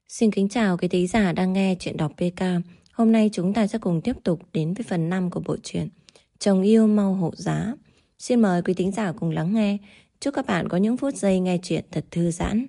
Xin kính chào quý thính giả đang nghe chuyện đọc PK. Hôm nay chúng ta sẽ cùng tiếp tục đến với phần 5 của bộ truyện Chồng yêu mau hộ giá. Xin mời quý thính giả cùng lắng nghe. Chúc các bạn có những phút giây nghe chuyện thật thư giãn.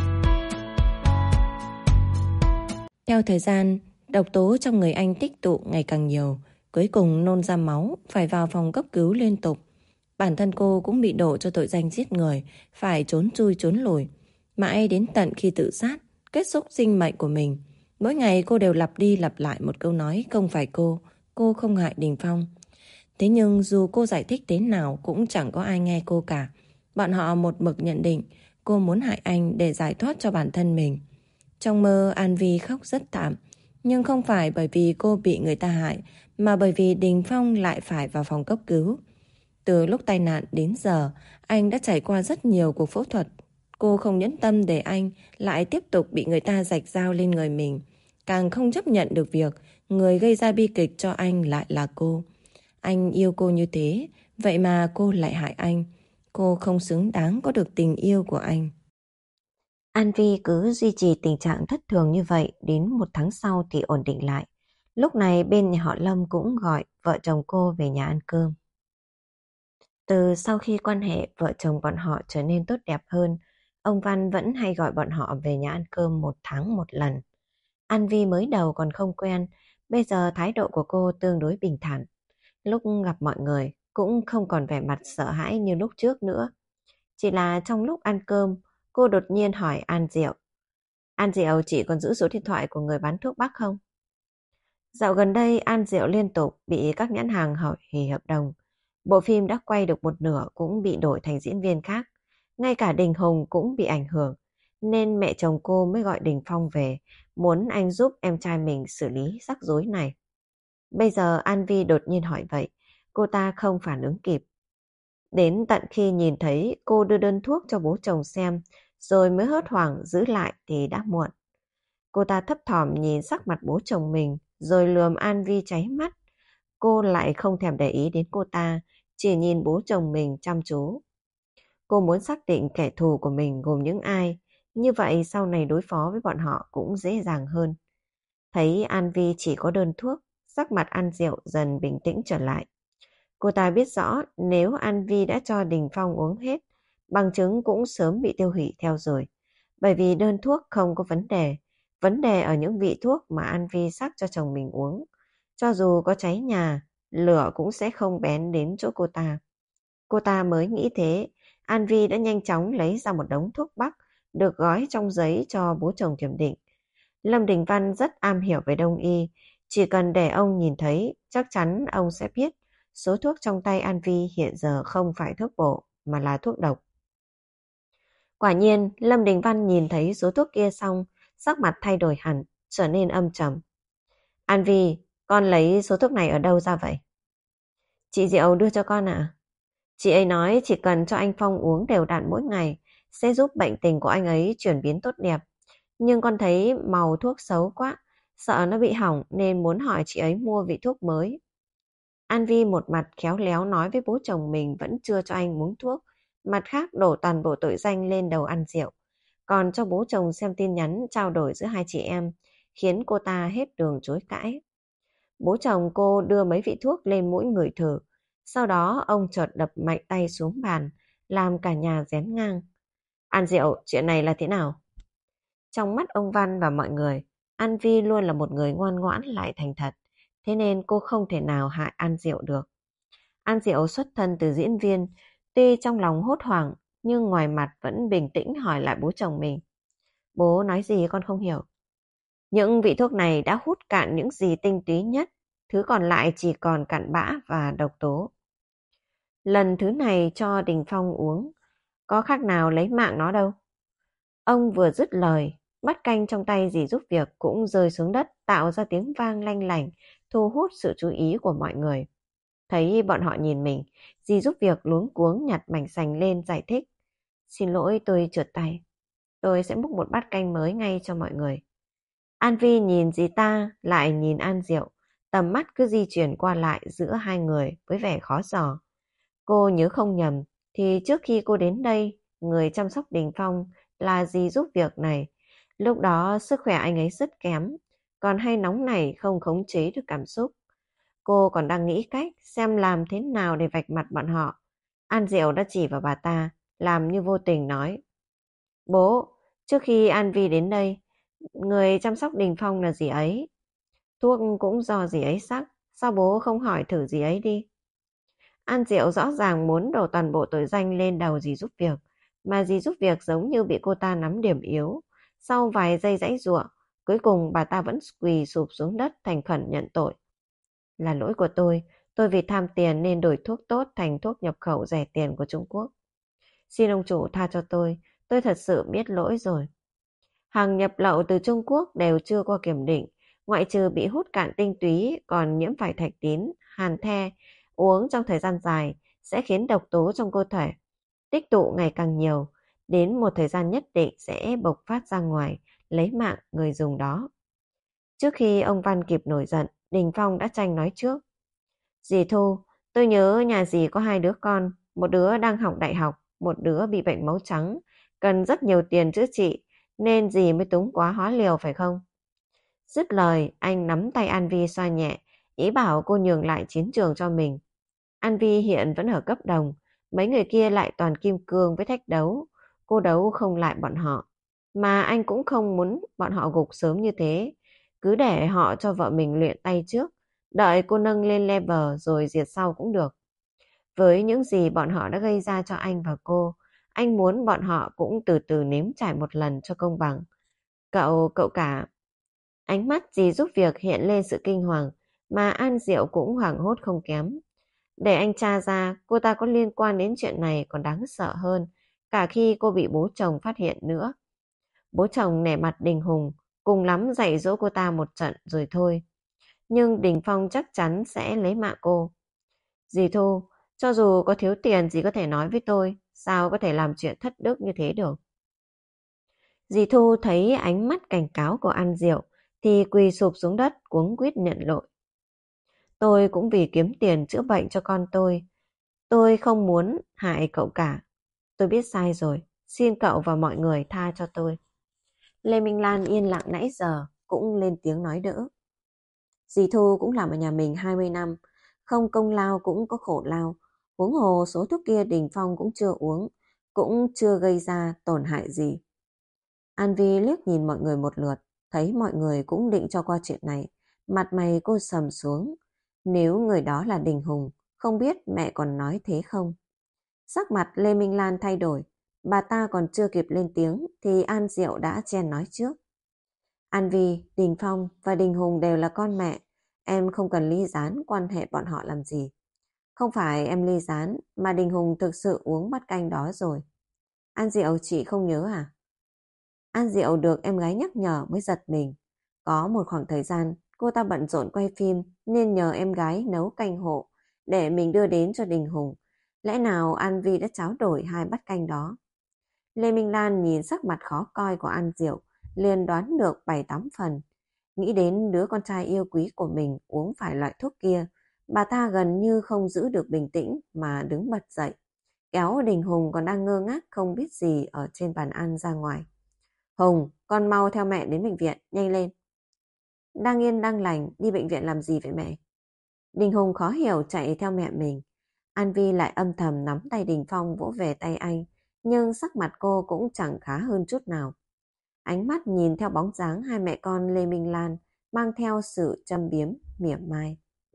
Theo thời gian, độc tố trong người anh tích tụ ngày càng nhiều. Cuối cùng nôn ra máu, phải vào phòng cấp cứu liên tục. Bản thân cô cũng bị đổ cho tội danh giết người, phải trốn chui trốn lùi. Mãi đến tận khi tự sát, kết thúc sinh mệnh của mình. Mỗi ngày cô đều lặp đi lặp lại một câu nói không phải cô không hại Đình Phong. Thế nhưng dù cô giải thích thế nào cũng chẳng có ai nghe cô cả. Bọn họ một mực nhận định cô muốn hại anh để giải thoát cho bản thân mình. Trong mơ An Vi khóc rất thảm, nhưng không phải bởi vì cô bị người ta hại, mà bởi vì Đình Phong lại phải vào phòng cấp cứu. Từ lúc tai nạn đến giờ, anh đã trải qua rất nhiều cuộc phẫu thuật. Cô không nhẫn tâm để anh lại tiếp tục bị người ta rạch dao lên người mình. Càng không chấp nhận được việc người gây ra bi kịch cho anh lại là cô. Anh yêu cô như thế, vậy mà cô lại hại anh. Cô không xứng đáng có được tình yêu của anh. An Vi cứ duy trì tình trạng thất thường như vậy đến một tháng sau thì ổn định lại. Lúc này bên nhà họ Lâm cũng gọi vợ chồng cô về nhà ăn cơm. Từ sau khi quan hệ vợ chồng bọn họ trở nên tốt đẹp hơn, ông Văn vẫn hay gọi bọn họ về nhà ăn cơm một tháng một lần. An Vi mới đầu còn không quen, bây giờ thái độ của cô tương đối bình thản. Lúc gặp mọi người cũng không còn vẻ mặt sợ hãi như lúc trước nữa. Chỉ là trong lúc ăn cơm, cô đột nhiên hỏi An Diệu. An Diệu, chị còn giữ số điện thoại của người bán thuốc Bắc không? Dạo gần đây An Diệu liên tục bị các nhãn hàng hỏi hủy hợp đồng. Bộ phim đã quay được một nửa cũng bị đổi thành diễn viên khác. Ngay cả Đình Hùng cũng bị ảnh hưởng. Nên mẹ chồng cô mới gọi Đình Phong về, muốn anh giúp em trai mình xử lý rắc rối này. Bây giờ An Vi đột nhiên hỏi vậy, cô ta không phản ứng kịp. Đến tận khi nhìn thấy cô đưa đơn thuốc cho bố chồng xem, rồi mới hốt hoảng giữ lại thì đã muộn. Cô ta thấp thỏm nhìn sắc mặt bố chồng mình, rồi lườm An Vi cháy mắt. Cô lại không thèm để ý đến cô ta, chỉ nhìn bố chồng mình chăm chú. Cô muốn xác định kẻ thù của mình gồm những ai, như vậy sau này đối phó với bọn họ cũng dễ dàng hơn. Thấy An Vi chỉ có đơn thuốc, sắc mặt An Diệu dần bình tĩnh trở lại. Cô ta biết rõ nếu An Vi đã cho Đình Phong uống hết, bằng chứng cũng sớm bị tiêu hủy theo rồi. Bởi vì đơn thuốc không có vấn đề ở những vị thuốc mà An Vi sắc cho chồng mình uống. Cho dù có cháy nhà, lửa cũng sẽ không bén đến chỗ cô ta. Cô ta mới nghĩ thế, An Vi đã nhanh chóng lấy ra một đống thuốc Bắc được gói trong giấy cho bố chồng kiểm định. Lâm Đình Văn rất am hiểu về đông y, chỉ cần để ông nhìn thấy, chắc chắn ông sẽ biết số thuốc trong tay An Vi hiện giờ không phải thuốc bổ mà là thuốc độc. Quả nhiên, Lâm Đình Văn nhìn thấy số thuốc kia xong, sắc mặt thay đổi hẳn, trở nên âm trầm. An Vi, con lấy số thuốc này ở đâu ra vậy? Chị Diệu đưa cho con ạ. Chị ấy nói chỉ cần cho anh Phong uống đều đặn mỗi ngày sẽ giúp bệnh tình của anh ấy chuyển biến tốt đẹp. Nhưng con thấy màu thuốc xấu quá, sợ nó bị hỏng nên muốn hỏi chị ấy mua vị thuốc mới. An Vi một mặt khéo léo nói với bố chồng mình vẫn chưa cho anh uống thuốc, mặt khác đổ toàn bộ tội danh lên đầu An Diệu. Còn cho bố chồng xem tin nhắn trao đổi giữa hai chị em, khiến cô ta hết đường chối cãi. Bố chồng cô đưa mấy vị thuốc lên mũi ngửi thử, sau đó ông chợt đập mạnh tay xuống bàn, làm cả nhà rén ngang. An Diệu, chuyện này là thế nào? Trong mắt ông Văn và mọi người, An Vi luôn là một người ngoan ngoãn lại thành thật, thế nên cô không thể nào hại An Diệu được. An Diệu xuất thân từ diễn viên, tuy trong lòng hốt hoảng, nhưng ngoài mặt vẫn bình tĩnh hỏi lại bố chồng mình. Bố nói gì con không hiểu. Những vị thuốc này đã hút cạn những gì tinh túy nhất, thứ còn lại chỉ còn cặn bã và độc tố. Lần thứ này cho Đình Phong uống, có khác nào lấy mạng nó đâu. Ông vừa dứt lời, bát canh trong tay dì giúp việc cũng rơi xuống đất tạo ra tiếng vang lanh lảnh, thu hút sự chú ý của mọi người. Thấy bọn họ nhìn mình, dì giúp việc luống cuống nhặt mảnh sành lên giải thích. Xin lỗi, tôi trượt tay. Tôi sẽ múc một bát canh mới ngay cho mọi người. An Vi nhìn dì ta, lại nhìn An Diệu, tầm mắt cứ di chuyển qua lại giữa hai người với vẻ khó dò. Cô nhớ không nhầm, thì trước khi cô đến đây, người chăm sóc Đình Phong là dì giúp việc này. Lúc đó sức khỏe anh ấy rất kém, còn hay nóng nảy không khống chế được cảm xúc. Cô còn đang nghĩ cách xem làm thế nào để vạch mặt bọn họ. An Diệu đã chỉ vào bà ta, làm như vô tình nói. Bố, trước khi An Vi đến đây, người chăm sóc Đình Phong là dì ấy. Thuốc cũng do dì ấy sắc, sao bố không hỏi thử dì ấy đi? An Diệu rõ ràng muốn đổ toàn bộ tội danh lên đầu dì giúp việc, mà dì giúp việc giống như bị cô ta nắm điểm yếu. Sau vài giây giãy giụa, cuối cùng bà ta vẫn quỳ sụp xuống đất thành khẩn nhận tội. Là lỗi của tôi vì tham tiền nên đổi thuốc tốt thành thuốc nhập khẩu rẻ tiền của Trung Quốc. Xin ông chủ tha cho tôi thật sự biết lỗi rồi. Hàng nhập lậu từ Trung Quốc đều chưa qua kiểm định, ngoại trừ bị hút cạn tinh túy còn nhiễm phải thạch tín, hàn the, uống trong thời gian dài sẽ khiến độc tố trong cơ thể tích tụ ngày càng nhiều, đến một thời gian nhất định sẽ bộc phát ra ngoài, lấy mạng người dùng đó. Trước khi ông Văn kịp nổi giận, Đình Phong đã tranh nói trước. Dì Thu, tôi nhớ nhà dì có 2 đứa con, một đứa đang học đại học, một đứa bị bệnh máu trắng, cần rất nhiều tiền chữa trị, nên dì mới túng quá hóa liều phải không? Dứt lời, anh nắm tay An Vi xoa nhẹ, ý bảo cô nhường lại chiến trường cho mình. An Vi hiện vẫn ở cấp đồng, mấy người kia lại toàn kim cương với thách đấu, cô đấu không lại bọn họ. Mà anh cũng không muốn bọn họ gục sớm như thế, cứ để họ cho vợ mình luyện tay trước, đợi cô nâng lên level rồi diệt sau cũng được. Với những gì bọn họ đã gây ra cho anh và cô, anh muốn bọn họ cũng từ từ nếm trải một lần cho công bằng. Cậu cả. Ánh mắt dì giúp việc hiện lên sự kinh hoàng, mà An Diệu cũng hoảng hốt không kém. Để anh tra ra cô ta có liên quan đến chuyện này còn đáng sợ hơn, cả khi cô bị bố chồng phát hiện nữa. Bố chồng nể mặt Đình Hùng, cùng lắm dạy dỗ cô ta một trận rồi thôi. Nhưng Đình Phong chắc chắn sẽ lấy mạng cô. Dì Thu, cho dù có thiếu tiền dì có thể nói với tôi, sao có thể làm chuyện thất đức như thế được. Dì Thu thấy ánh mắt cảnh cáo của An Diệu thì quỳ sụp xuống đất cuống quýt nhận lỗi. Tôi cũng vì kiếm tiền chữa bệnh cho con tôi không muốn hại cậu cả. Tôi biết sai rồi, xin cậu và mọi người tha cho tôi. Lê Minh Lan yên lặng nãy giờ cũng lên tiếng nói đỡ. Dì Thu cũng làm ở nhà mình 20 năm, không công lao cũng có khổ lao. Huống hồ số thuốc kia Đình Phong cũng chưa uống, cũng chưa gây ra tổn hại gì. An Vi liếc nhìn mọi người một lượt, thấy mọi người cũng định cho qua chuyện này. Mặt mày cô sầm xuống. Nếu người đó là Đình Hùng, không biết mẹ còn nói thế không? Sắc mặt Lê Minh Lan thay đổi. Bà ta còn chưa kịp lên tiếng thì An Diệu đã chen nói trước. An Vi, Đình Phong và Đình Hùng đều là con mẹ. Em không cần ly gián quan hệ bọn họ làm gì. Không phải em ly gián mà Đình Hùng thực sự uống bát canh đó rồi. An Diệu chị không nhớ à? An Diệu được em gái nhắc nhở mới giật mình. Có một khoảng thời gian cô ta bận rộn quay phim nên nhờ em gái nấu canh hộ để mình đưa đến cho Đình Hùng. Lẽ nào An Vi đã tráo đổi 2 bát canh đó? Lê Minh Lan nhìn sắc mặt khó coi của An Diệu, liền đoán được 7-8 phần. Nghĩ đến đứa con trai yêu quý của mình uống phải loại thuốc kia, bà ta gần như không giữ được bình tĩnh mà đứng bật dậy, kéo Đình Hùng còn đang ngơ ngác không biết gì ở trên bàn ăn ra ngoài. Hùng, con mau theo mẹ đến bệnh viện, nhanh lên. Đang yên đang lành, đi bệnh viện làm gì vậy mẹ? Đình Hùng khó hiểu chạy theo mẹ mình. An Vi lại âm thầm nắm tay Đình Phong vỗ về tay anh, nhưng sắc mặt cô cũng chẳng khá hơn chút nào. Ánh mắt nhìn theo bóng dáng hai mẹ con Lê Minh Lan, mang theo sự châm biếm, mỉa mai.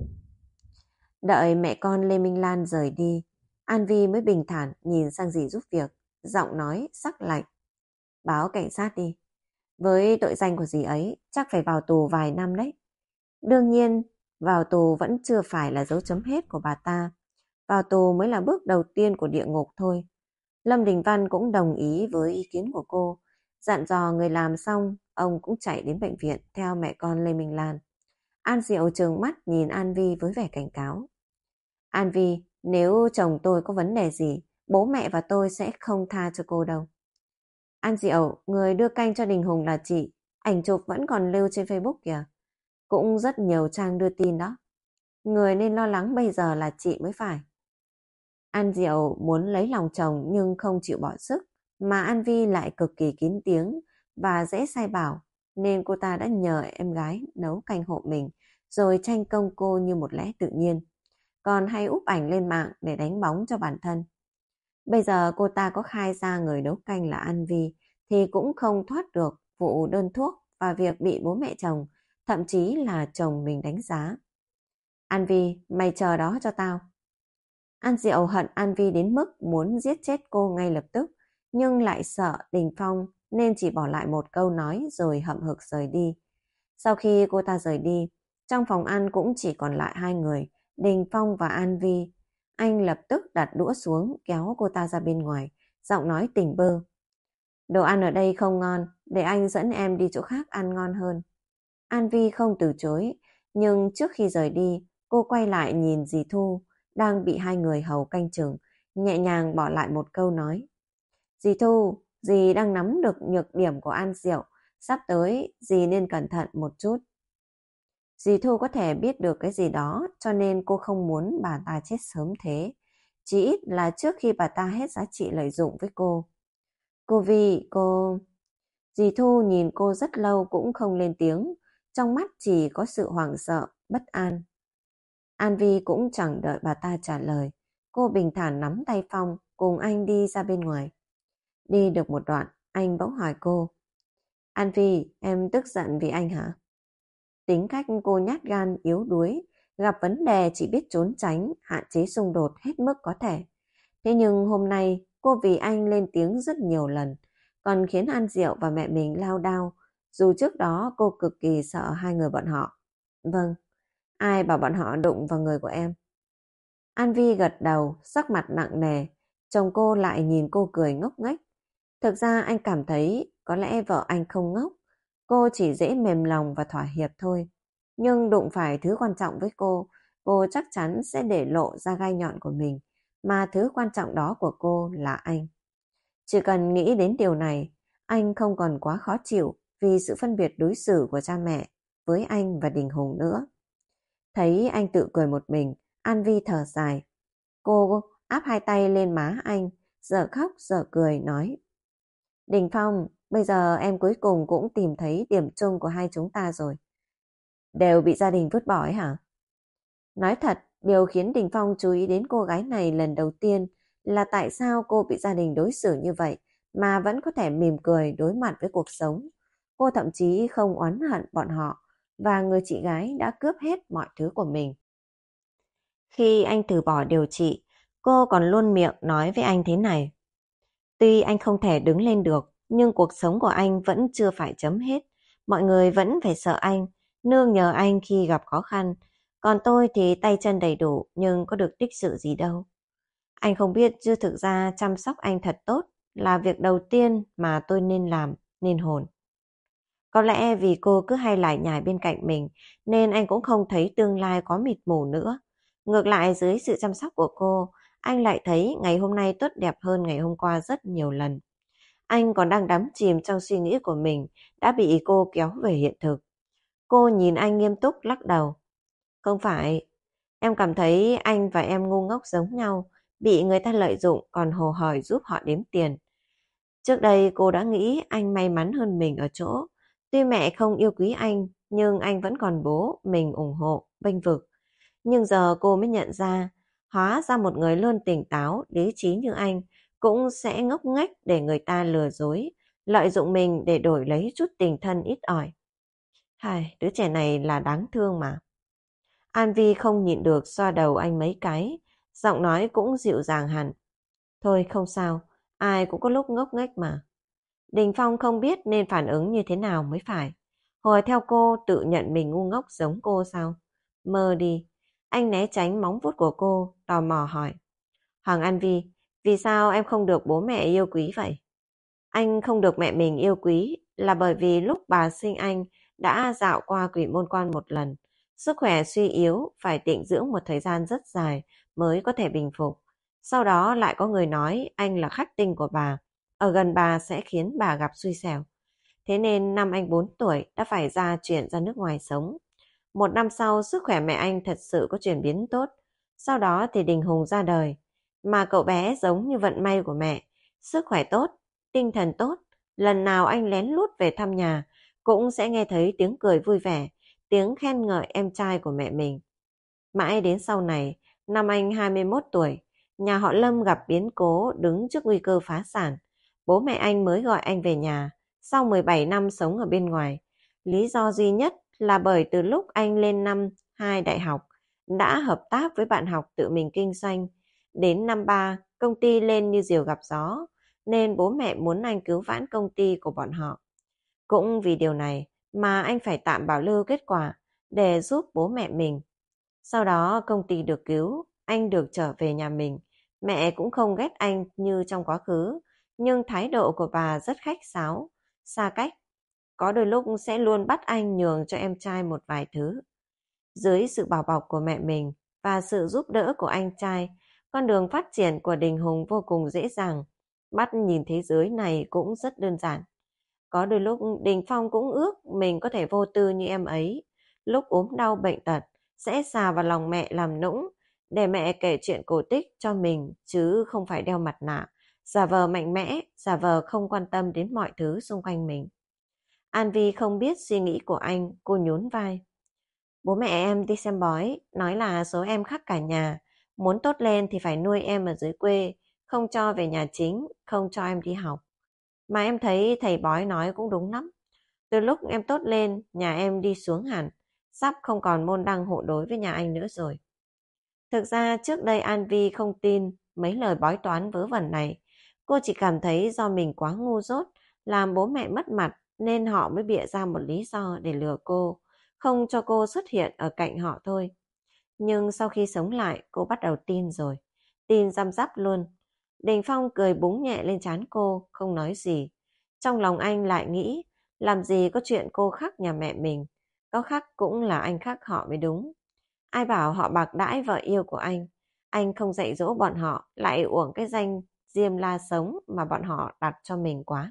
Đợi mẹ con Lê Minh Lan rời đi, An Vi mới bình thản nhìn sang dì giúp việc, giọng nói sắc lạnh. Báo cảnh sát đi. Với tội danh của dì ấy, chắc phải vào tù vài năm đấy. Đương nhiên, vào tù vẫn chưa phải là dấu chấm hết của bà ta. Vào tù mới là bước đầu tiên của địa ngục thôi. Lâm Đình Văn cũng đồng ý với ý kiến của cô. Dặn dò người làm xong, ông cũng chạy đến bệnh viện theo mẹ con Lê Minh Lan. An Diệu trừng mắt nhìn An Vi với vẻ cảnh cáo. An Vi, nếu chồng tôi có vấn đề gì, bố mẹ và tôi sẽ không tha cho cô đâu. An Diệu, người đưa canh cho Đình Hùng là chị, ảnh chụp vẫn còn lưu trên Facebook kìa. Cũng rất nhiều trang đưa tin đó. Người nên lo lắng bây giờ là chị mới phải. An Diệu muốn lấy lòng chồng nhưng không chịu bỏ sức, mà An Vi lại cực kỳ kín tiếng, và dễ sai bảo, nên cô ta đã nhờ em gái nấu canh hộ mình, rồi tranh công cô như một lẽ tự nhiên. Còn hay úp ảnh lên mạng để đánh bóng cho bản thân. Bây giờ cô ta có khai ra người nấu canh là An Vi thì cũng không thoát được vụ đơn thuốc và việc bị bố mẹ chồng, thậm chí là chồng mình đánh giá. An Vi, mày chờ đó cho tao. An Diệu hận An Vi đến mức muốn giết chết cô ngay lập tức, nhưng lại sợ Đình Phong nên chỉ bỏ lại một câu nói rồi hậm hực rời đi. Sau khi cô ta rời đi, trong phòng ăn cũng chỉ còn lại hai người, Đình Phong và An Vi. Anh lập tức đặt đũa xuống kéo cô ta ra bên ngoài, giọng nói tỉnh bơ. Đồ ăn ở đây không ngon, để anh dẫn em đi chỗ khác ăn ngon hơn. An Vi không từ chối, nhưng trước khi rời đi, cô quay lại nhìn dì Thu, đang bị hai người hầu canh chừng, nhẹ nhàng bỏ lại một câu nói. Dì Thu, dì đang nắm được nhược điểm của An Diệu, sắp tới dì nên cẩn thận một chút. Dì Thu có thể biết được cái gì đó, cho nên cô không muốn bà ta chết sớm thế. Chỉ ít là trước khi bà ta hết giá trị lợi dụng với cô. Cô Vi, cô... Dì Thu nhìn cô rất lâu cũng không lên tiếng, trong mắt chỉ có sự hoảng sợ, bất an. An Vi cũng chẳng đợi bà ta trả lời. Cô bình thản nắm tay Phong, cùng anh đi ra bên ngoài. Đi được một đoạn, anh bỗng hỏi cô. An Vi, em tức giận vì anh hả? Tính cách cô nhát gan, yếu đuối, gặp vấn đề chỉ biết trốn tránh, hạn chế xung đột hết mức có thể. Thế nhưng hôm nay, cô vì anh lên tiếng rất nhiều lần, còn khiến An Diệu và mẹ mình lao đao, dù trước đó cô cực kỳ sợ hai người bọn họ. Vâng, ai bảo bọn họ đụng vào người của em? An Vi gật đầu, sắc mặt nặng nề, chồng cô lại nhìn cô cười ngốc nghếch. Thực ra anh cảm thấy có lẽ vợ anh không ngốc, cô chỉ dễ mềm lòng và thỏa hiệp thôi. Nhưng đụng phải thứ quan trọng với cô chắc chắn sẽ để lộ ra gai nhọn của mình, mà thứ quan trọng đó của cô là anh. Chỉ cần nghĩ đến điều này, anh không còn quá khó chịu vì sự phân biệt đối xử của cha mẹ với anh và Đình Hùng nữa. Thấy anh tự cười một mình, An Vi thở dài. Cô áp hai tay lên má anh, giờ khóc giờ cười nói. Đình Phong, bây giờ em cuối cùng cũng tìm thấy điểm chung của hai chúng ta rồi. Đều bị gia đình vứt bỏ ấy hả? Nói thật, điều khiến Đình Phong chú ý đến cô gái này lần đầu tiên là tại sao cô bị gia đình đối xử như vậy mà vẫn có thể mỉm cười đối mặt với cuộc sống. Cô thậm chí không oán hận bọn họ và người chị gái đã cướp hết mọi thứ của mình. Khi anh từ bỏ điều trị, cô còn luôn miệng nói với anh thế này. Tuy anh không thể đứng lên được, nhưng cuộc sống của anh vẫn chưa phải chấm hết. Mọi người vẫn phải sợ anh, nương nhờ anh khi gặp khó khăn. Còn tôi thì tay chân đầy đủ, nhưng có được tích sự gì đâu. Anh không biết chứ thực ra chăm sóc anh thật tốt là việc đầu tiên mà tôi nên làm, nên hồn. Có lẽ vì cô cứ hay lải nhải bên cạnh mình, nên anh cũng không thấy tương lai có mịt mù nữa. Ngược lại dưới sự chăm sóc của cô, anh lại thấy ngày hôm nay tốt đẹp hơn ngày hôm qua rất nhiều lần. Anh còn đang đắm chìm trong suy nghĩ của mình, đã bị cô kéo về hiện thực. Cô nhìn anh nghiêm túc lắc đầu. Không phải, em cảm thấy anh và em ngu ngốc giống nhau, bị người ta lợi dụng còn hồ hởi giúp họ đếm tiền. Trước đây cô đã nghĩ anh may mắn hơn mình ở chỗ, tuy mẹ không yêu quý anh, nhưng anh vẫn còn bố mình ủng hộ, bênh vực. Nhưng giờ cô mới nhận ra, hóa ra một người luôn tỉnh táo, lý trí như anh cũng sẽ ngốc nghếch để người ta lừa dối, lợi dụng mình để đổi lấy chút tình thân ít ỏi. Hai, đứa trẻ này là đáng thương mà. An Vi không nhịn được xoa đầu anh mấy cái, giọng nói cũng dịu dàng hẳn. Thôi không sao, ai cũng có lúc ngốc nghếch mà. Đình Phong không biết nên phản ứng như thế nào mới phải. Hồi theo cô tự nhận mình ngu ngốc giống cô sao? Mơ đi. Anh né tránh móng vuốt của cô, tò mò hỏi. Hoàng An Vi, vì sao em không được bố mẹ yêu quý vậy? Anh không được mẹ mình yêu quý là bởi vì lúc bà sinh anh đã dạo qua Quỷ Môn Quan một lần. Sức khỏe suy yếu, phải tịnh dưỡng một thời gian rất dài mới có thể bình phục. Sau đó lại có người nói anh là khắc tinh của bà. Ở gần bà sẽ khiến bà gặp xui xẻo. Thế nên năm anh 4 tuổi đã phải chuyển ra nước ngoài sống. Một năm sau sức khỏe mẹ anh thật sự có chuyển biến tốt. Sau đó thì Đình Hùng ra đời. Mà cậu bé giống như vận may của mẹ. Sức khỏe tốt, tinh thần tốt, Lần nào anh lén lút về thăm nhà, cũng sẽ nghe thấy tiếng cười vui vẻ, tiếng khen ngợi em trai của mẹ mình. Mãi đến sau này, năm anh 21 tuổi, nhà họ Lâm gặp biến cố đứng trước nguy cơ phá sản. Bố mẹ anh mới gọi anh về nhà, sau 17 năm sống ở bên ngoài. Lý do duy nhất là bởi từ lúc anh lên năm 2 đại học, đã hợp tác với bạn học tự mình kinh doanh. Đến năm 3, công ty lên như diều gặp gió, nên bố mẹ muốn anh cứu vãn công ty của bọn họ. Cũng vì điều này mà anh phải tạm bảo lưu kết quả để giúp bố mẹ mình. Sau đó công ty được cứu, anh được trở về nhà mình. Mẹ cũng không ghét anh như trong quá khứ, nhưng thái độ của bà rất khách sáo, xa cách. Có đôi lúc sẽ luôn bắt anh nhường cho em trai một vài thứ. Dưới sự bảo bọc của mẹ mình và sự giúp đỡ của anh trai, con đường phát triển của Đình Hùng vô cùng dễ dàng. Mắt nhìn thế giới này cũng rất đơn giản. Có đôi lúc Đình Phong cũng ước mình có thể vô tư như em ấy. Lúc ốm đau bệnh tật, sẽ xà vào lòng mẹ làm nũng, để mẹ kể chuyện cổ tích cho mình chứ không phải đeo mặt nạ, giả vờ mạnh mẽ, giả vờ không quan tâm đến mọi thứ xung quanh mình. An Vi không biết suy nghĩ của anh, cô nhún vai. Bố mẹ em đi xem bói, nói là số em khác cả nhà, muốn tốt lên thì phải nuôi em ở dưới quê, không cho về nhà chính, không cho em đi học. Mà em thấy thầy bói nói cũng đúng lắm. Từ lúc em tốt lên, nhà em đi xuống hẳn, sắp không còn môn đăng hộ đối với nhà anh nữa rồi. Thực ra trước đây An Vi không tin mấy lời bói toán vớ vẩn này. Cô chỉ cảm thấy do mình quá ngu dốt, làm bố mẹ mất mặt nên họ mới bịa ra một lý do để lừa cô, không cho cô xuất hiện ở cạnh họ thôi. Nhưng sau khi sống lại, cô bắt đầu tin rồi. Tin răm rắp luôn. Đình Phong cười búng nhẹ lên trán cô, không nói gì. Trong lòng anh lại nghĩ, làm gì có chuyện cô khác nhà mẹ mình. Có khác cũng là anh khác họ mới đúng. Ai bảo họ bạc đãi vợ yêu của anh. Anh không dạy dỗ bọn họ, lại uổng cái danh Diêm La Sống mà bọn họ đặt cho mình quá.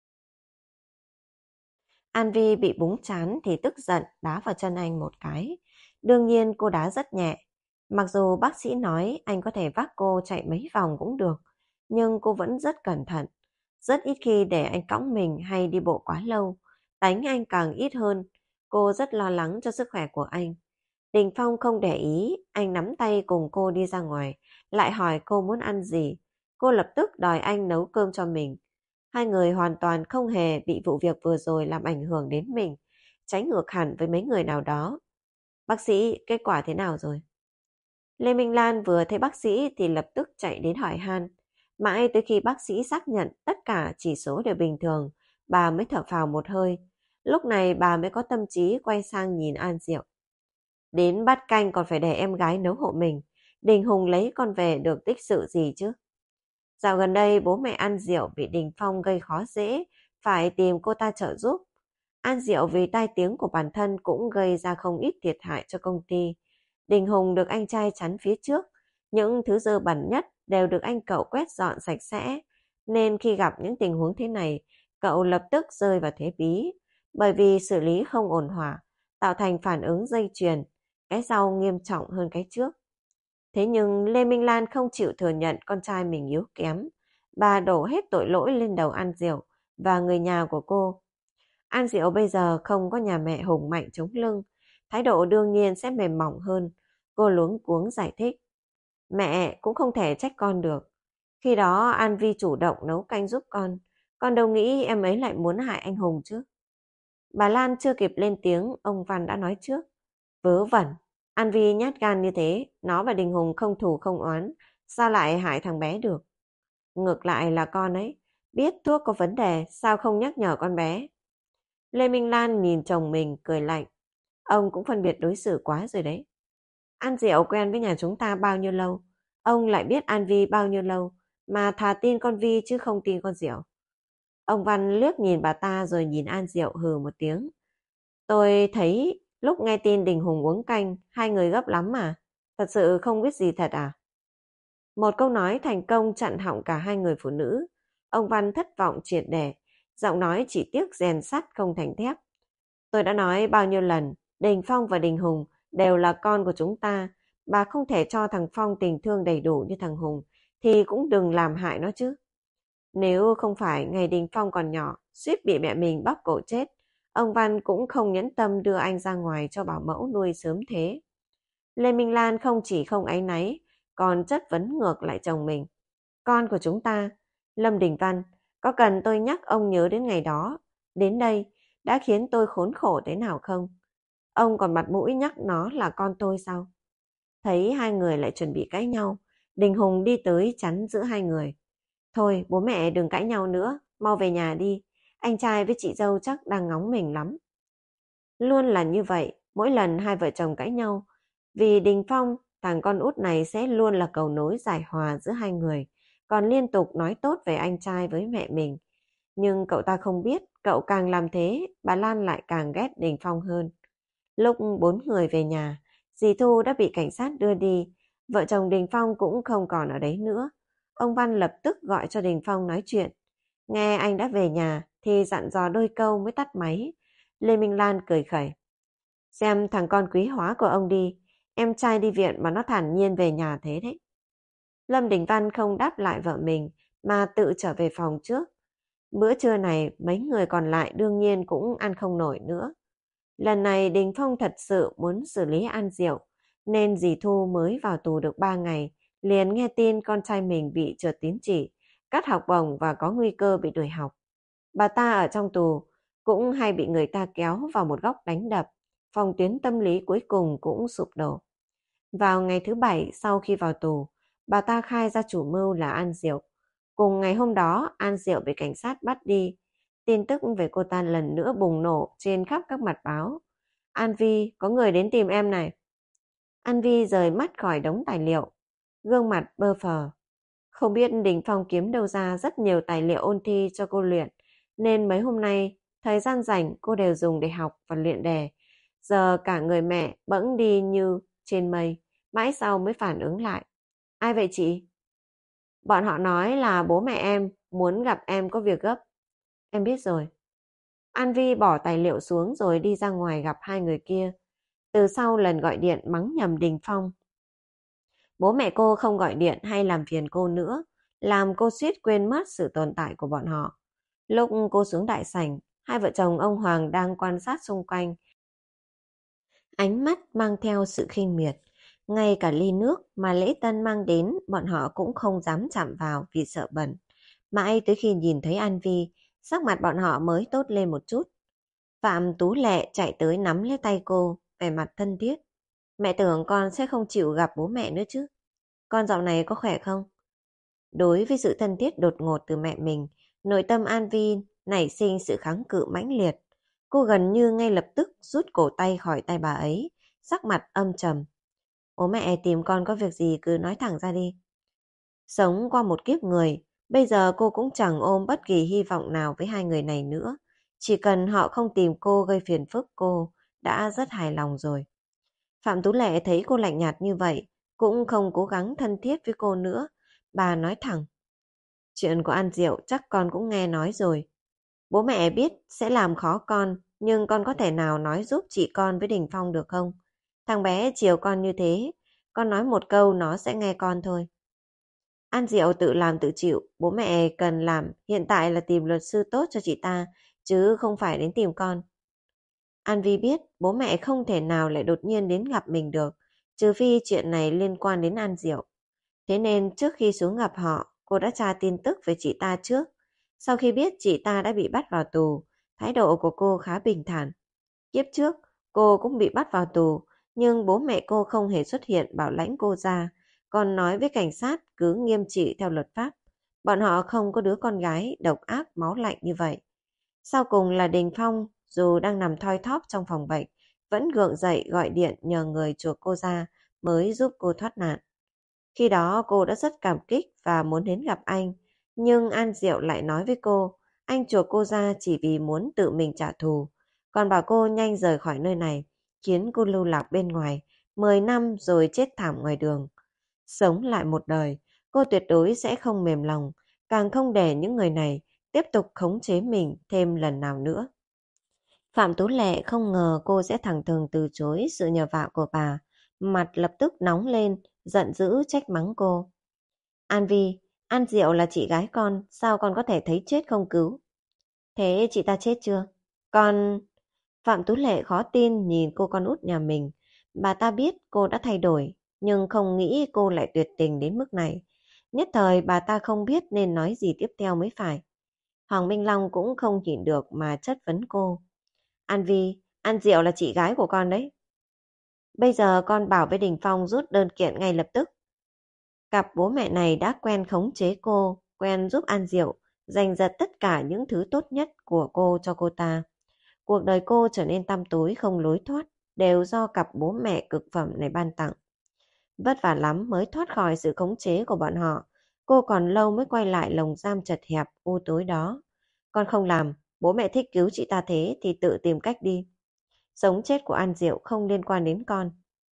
An Vi bị búng trán thì tức giận đá vào chân anh một cái. Đương nhiên cô đá rất nhẹ. Mặc dù bác sĩ nói anh có thể vác cô chạy mấy vòng cũng được, nhưng cô vẫn rất cẩn thận. Rất ít khi để anh cõng mình hay đi bộ quá lâu. Đánh anh càng ít hơn. Cô rất lo lắng cho sức khỏe của anh. Đình Phong không để ý, anh nắm tay cùng cô đi ra ngoài, lại hỏi cô muốn ăn gì. Cô lập tức đòi anh nấu cơm cho mình. Hai người hoàn toàn không hề bị vụ việc vừa rồi làm ảnh hưởng đến mình, trái ngược hẳn với mấy người nào đó. Bác sĩ, kết quả thế nào rồi? Lê Minh Lan vừa thấy bác sĩ thì lập tức chạy đến hỏi han. Mãi tới khi bác sĩ xác nhận tất cả chỉ số đều bình thường, bà mới thở phào một hơi. Lúc này bà mới có tâm trí quay sang nhìn An Diệu. Đến bát canh còn phải để em gái nấu hộ mình. Đình Hùng lấy con về được tích sự gì chứ? Dạo gần đây bố mẹ An Diệu bị Đình Phong gây khó dễ, phải tìm cô ta trợ giúp. An Diệu vì tai tiếng của bản thân cũng gây ra không ít thiệt hại cho công ty. Đình Hùng được anh trai chắn phía trước, những thứ dơ bẩn nhất đều được anh cậu quét dọn sạch sẽ, nên khi gặp những tình huống thế này, cậu lập tức rơi vào thế bí, bởi vì xử lý không ổn thỏa, tạo thành phản ứng dây chuyền, cái sau nghiêm trọng hơn cái trước. Thế nhưng Lê Minh Lan không chịu thừa nhận con trai mình yếu kém. Bà đổ hết tội lỗi lên đầu An Diệu và người nhà của cô. An Diệu bây giờ không có nhà mẹ hùng mạnh chống lưng. Thái độ đương nhiên sẽ mềm mỏng hơn. Cô luống cuống giải thích. Mẹ cũng không thể trách con được. Khi đó An Vi chủ động nấu canh giúp con. Con đâu nghĩ em ấy lại muốn hại anh Hùng chứ. Bà Lan chưa kịp lên tiếng, ông Văn đã nói trước. Vớ vẩn, An Vi nhát gan như thế, nó và Đình Hùng không thù không oán, sao lại hại thằng bé được? Ngược lại là con ấy, biết thuốc có vấn đề, sao không nhắc nhở con bé? Lê Minh Lan nhìn chồng mình cười lạnh, ông cũng phân biệt đối xử quá rồi đấy. An Diệu quen với nhà chúng ta bao nhiêu lâu, ông lại biết An Vi bao nhiêu lâu, mà thà tin con Vi chứ không tin con Diệu. Ông Văn liếc nhìn bà ta rồi nhìn An Diệu hừ một tiếng. Tôi thấy lúc nghe tin Đình Hùng uống canh, hai người gấp lắm mà. Thật sự không biết gì thật à? Một câu nói thành công chặn họng cả hai người phụ nữ. Ông Văn thất vọng triệt để, giọng nói chỉ tiếc rèn sắt không thành thép. Tôi đã nói bao nhiêu lần, Đình Phong và Đình Hùng đều là con của chúng ta. Bà không thể cho thằng Phong tình thương đầy đủ như thằng Hùng, thì cũng đừng làm hại nó chứ. Nếu không phải ngày Đình Phong còn nhỏ, suýt bị mẹ mình bóp cổ chết, ông Văn cũng không nhẫn tâm đưa anh ra ngoài cho bảo mẫu nuôi sớm thế. Lê Minh Lan không chỉ không áy náy, còn chất vấn ngược lại chồng mình. Con của chúng ta, Lâm Đình Văn, có cần tôi nhắc ông nhớ đến ngày đó, đến đây, đã khiến tôi khốn khổ thế nào không? Ông còn mặt mũi nhắc nó là con tôi sao? Thấy hai người lại chuẩn bị cãi nhau, Đình Hùng đi tới chắn giữa hai người. Thôi, bố mẹ đừng cãi nhau nữa, mau về nhà đi. Anh trai với chị dâu chắc đang ngóng mình lắm. Luôn là như vậy, mỗi lần hai vợ chồng cãi nhau, vì Đình Phong, thằng con út này sẽ luôn là cầu nối giải hòa giữa hai người, còn liên tục nói tốt về anh trai với mẹ mình. Nhưng cậu ta không biết, cậu càng làm thế, bà Lan lại càng ghét Đình Phong hơn. Lúc bốn người về nhà, dì Thu đã bị cảnh sát đưa đi, vợ chồng Đình Phong cũng không còn ở đấy nữa. Ông Văn lập tức gọi cho Đình Phong nói chuyện. Nghe anh đã về nhà thì dặn dò đôi câu mới tắt máy. Lê Minh Lan cười khẩy. Xem thằng con quý hóa của ông đi, em trai đi viện mà nó thản nhiên về nhà thế đấy. Lâm Đình Văn không đáp lại vợ mình mà tự trở về phòng trước. Bữa trưa này mấy người còn lại đương nhiên cũng ăn không nổi nữa. Lần này Đình Phong thật sự muốn xử lý An Diệu, nên dì Thu mới vào tù được 3 ngày, liền nghe tin con trai mình bị trượt tín chỉ, cắt học bổng và có nguy cơ bị đuổi học. Bà ta ở trong tù cũng hay bị người ta kéo vào một góc đánh đập, phòng tuyến tâm lý cuối cùng cũng sụp đổ. Vào ngày thứ Bảy sau khi vào tù, bà ta khai ra chủ mưu là An Diệu. Cùng ngày hôm đó, An Diệu bị cảnh sát bắt đi. Tin tức về cô ta lần nữa bùng nổ trên khắp các mặt báo. An Vi, có người đến tìm em này. An Vi rời mắt khỏi đống tài liệu, gương mặt bơ phờ. Không biết Đình Phong kiếm đâu ra rất nhiều tài liệu ôn thi cho cô luyện, nên mấy hôm nay, thời gian rảnh cô đều dùng để học và luyện đề. Giờ cả người mẹ bỗng đi như trên mây, mãi sau mới phản ứng lại. Ai vậy chị? Bọn họ nói là bố mẹ em muốn gặp em có việc gấp. Em biết rồi. An Vi bỏ tài liệu xuống rồi đi ra ngoài gặp hai người kia. Từ sau lần gọi điện mắng nhầm Đình Phong, bố mẹ cô không gọi điện hay làm phiền cô nữa, làm cô suýt quên mất sự tồn tại của bọn họ. Lúc cô xuống đại sảnh, hai vợ chồng ông Hoàng đang quan sát xung quanh, ánh mắt mang theo sự khinh miệt. Ngay cả ly nước mà lễ tân mang đến bọn họ cũng không dám chạm vào vì sợ bẩn. Mãi tới khi nhìn thấy An Vi, sắc mặt bọn họ mới tốt lên một chút. Phạm Tú Lệ chạy tới nắm lấy tay cô, vẻ mặt thân thiết. Mẹ tưởng con sẽ không chịu gặp bố mẹ nữa chứ. Con dạo này có khỏe không? Đối với sự thân thiết đột ngột từ mẹ mình, nội tâm An Vi nảy sinh sự kháng cự mãnh liệt. Cô gần như ngay lập tức rút cổ tay khỏi tay bà ấy, sắc mặt âm trầm. Bố mẹ tìm con có việc gì cứ nói thẳng ra đi. Sống qua một kiếp người, bây giờ cô cũng chẳng ôm bất kỳ hy vọng nào với hai người này nữa. Chỉ cần họ không tìm cô gây phiền phức cô, đã rất hài lòng rồi. Phạm Tú Lệ thấy cô lạnh nhạt như vậy, cũng không cố gắng thân thiết với cô nữa. Bà nói thẳng, chuyện của An Diệu chắc con cũng nghe nói rồi. Bố mẹ biết sẽ làm khó con, nhưng con có thể nào nói giúp chị con với Đình Phong được không? Thằng bé chiều con như thế, con nói một câu nó sẽ nghe con thôi. An Diệu tự làm tự chịu, bố mẹ cần làm hiện tại là tìm luật sư tốt cho chị ta, chứ không phải đến tìm con. An Vi biết bố mẹ không thể nào lại đột nhiên đến gặp mình được, trừ phi chuyện này liên quan đến An Diệu. Thế nên trước khi xuống gặp họ, cô đã tra tin tức về chị ta trước. Sau khi biết chị ta đã bị bắt vào tù, thái độ của cô khá bình thản. Kiếp trước, cô cũng bị bắt vào tù, nhưng bố mẹ cô không hề xuất hiện bảo lãnh cô ra, còn nói với cảnh sát cứ nghiêm trị theo luật pháp. Bọn họ không có đứa con gái độc ác máu lạnh như vậy. Sau cùng là Đình Phong, dù đang nằm thoi thóp trong phòng bệnh, vẫn gượng dậy gọi điện nhờ người chuộc cô ra mới giúp cô thoát nạn. Khi đó cô đã rất cảm kích và muốn đến gặp anh, nhưng An Diệu lại nói với cô, anh chuộc cô ra chỉ vì muốn tự mình trả thù, còn bảo cô nhanh rời khỏi nơi này, khiến cô lưu lạc bên ngoài, 10 năm rồi chết thảm ngoài đường. Sống lại một đời, cô tuyệt đối sẽ không mềm lòng, càng không để những người này tiếp tục khống chế mình thêm lần nào nữa. Phạm Tú Lệ không ngờ cô sẽ thẳng thừng từ chối sự nhờ vả của bà, mặt lập tức nóng lên, giận dữ trách mắng cô. An Vi, An Diệu là chị gái con, sao con có thể thấy chết không cứu? Thế chị ta chết chưa? Con... Phạm Tú Lệ khó tin nhìn cô con út nhà mình. Bà ta biết cô đã thay đổi, nhưng không nghĩ cô lại tuyệt tình đến mức này. Nhất thời bà ta không biết nên nói gì tiếp theo mới phải. Hoàng Minh Long cũng không nhịn được mà chất vấn cô. An Vi, An Diệu là chị gái của con đấy. Bây giờ con bảo với Đình Phong rút đơn kiện ngay lập tức. Cặp bố mẹ này đã quen khống chế cô, quen giúp An Diệu, giành giật tất cả những thứ tốt nhất của cô cho cô ta. Cuộc đời cô trở nên tăm tối không lối thoát, đều do cặp bố mẹ cực phẩm này ban tặng. Vất vả lắm mới thoát khỏi sự khống chế của bọn họ. Cô còn lâu mới quay lại lồng giam chật hẹp, u tối đó. Con không làm, bố mẹ thích cứu chị ta thế thì tự tìm cách đi. Sống chết của An Diệu không liên quan đến con.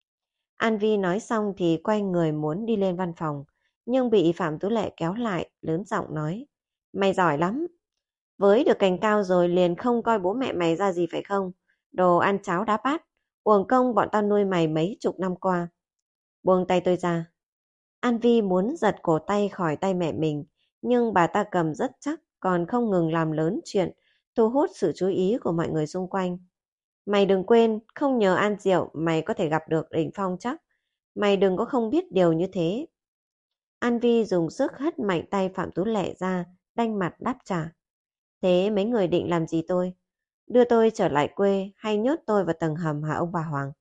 An Vi nói xong thì quay người muốn đi lên văn phòng, nhưng bị Phạm Tú Lệ kéo lại, lớn giọng nói. Mày giỏi lắm, với được cành cao rồi liền không coi bố mẹ mày ra gì phải không? Đồ ăn cháo đá bát, uổng công bọn tao nuôi mày mấy chục năm qua. Buông tay tôi ra. An Vi muốn giật cổ tay khỏi tay mẹ mình, nhưng bà ta cầm rất chắc, còn không ngừng làm lớn chuyện, thu hút sự chú ý của mọi người xung quanh. Mày đừng quên, không nhờ An Diệu mày có thể gặp được Đình Phong chắc. Mày đừng có không biết điều như thế. An Vi dùng sức hất mạnh tay Phạm Tú Lệ ra, đanh mặt đáp trả. Thế mấy người định làm gì tôi? Đưa tôi trở lại quê hay nhốt tôi vào tầng hầm hả ông bà Hoàng?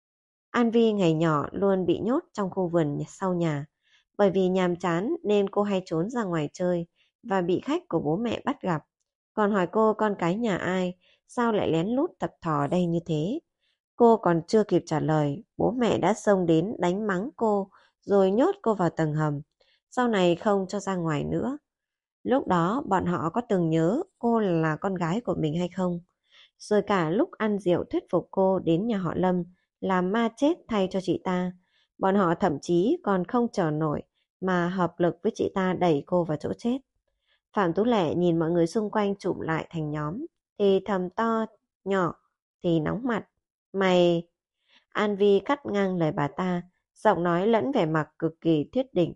An Vi ngày nhỏ luôn bị nhốt trong khu vườn sau nhà. Bởi vì nhàm chán nên cô hay trốn ra ngoài chơi và bị khách của bố mẹ bắt gặp. Còn hỏi cô con cái nhà ai, sao lại lén lút tập thò đây như thế? Cô còn chưa kịp trả lời, bố mẹ đã xông đến đánh mắng cô rồi nhốt cô vào tầng hầm. Sau này không cho ra ngoài nữa. Lúc đó bọn họ có từng nhớ cô là con gái của mình hay không? Rồi cả lúc ăn rượu thuyết phục cô đến nhà họ Lâm làm ma chết thay cho chị ta. Bọn họ thậm chí còn không chờ nổi mà hợp lực với chị ta đẩy cô vào chỗ chết. Phạm Tú Lệ nhìn mọi người xung quanh chụm lại thành nhóm, thì thầm to, nhỏ, thì nóng mặt. Mày... An Vi cắt ngang lời bà ta, giọng nói lẫn vẻ mặt cực kỳ thuyết định.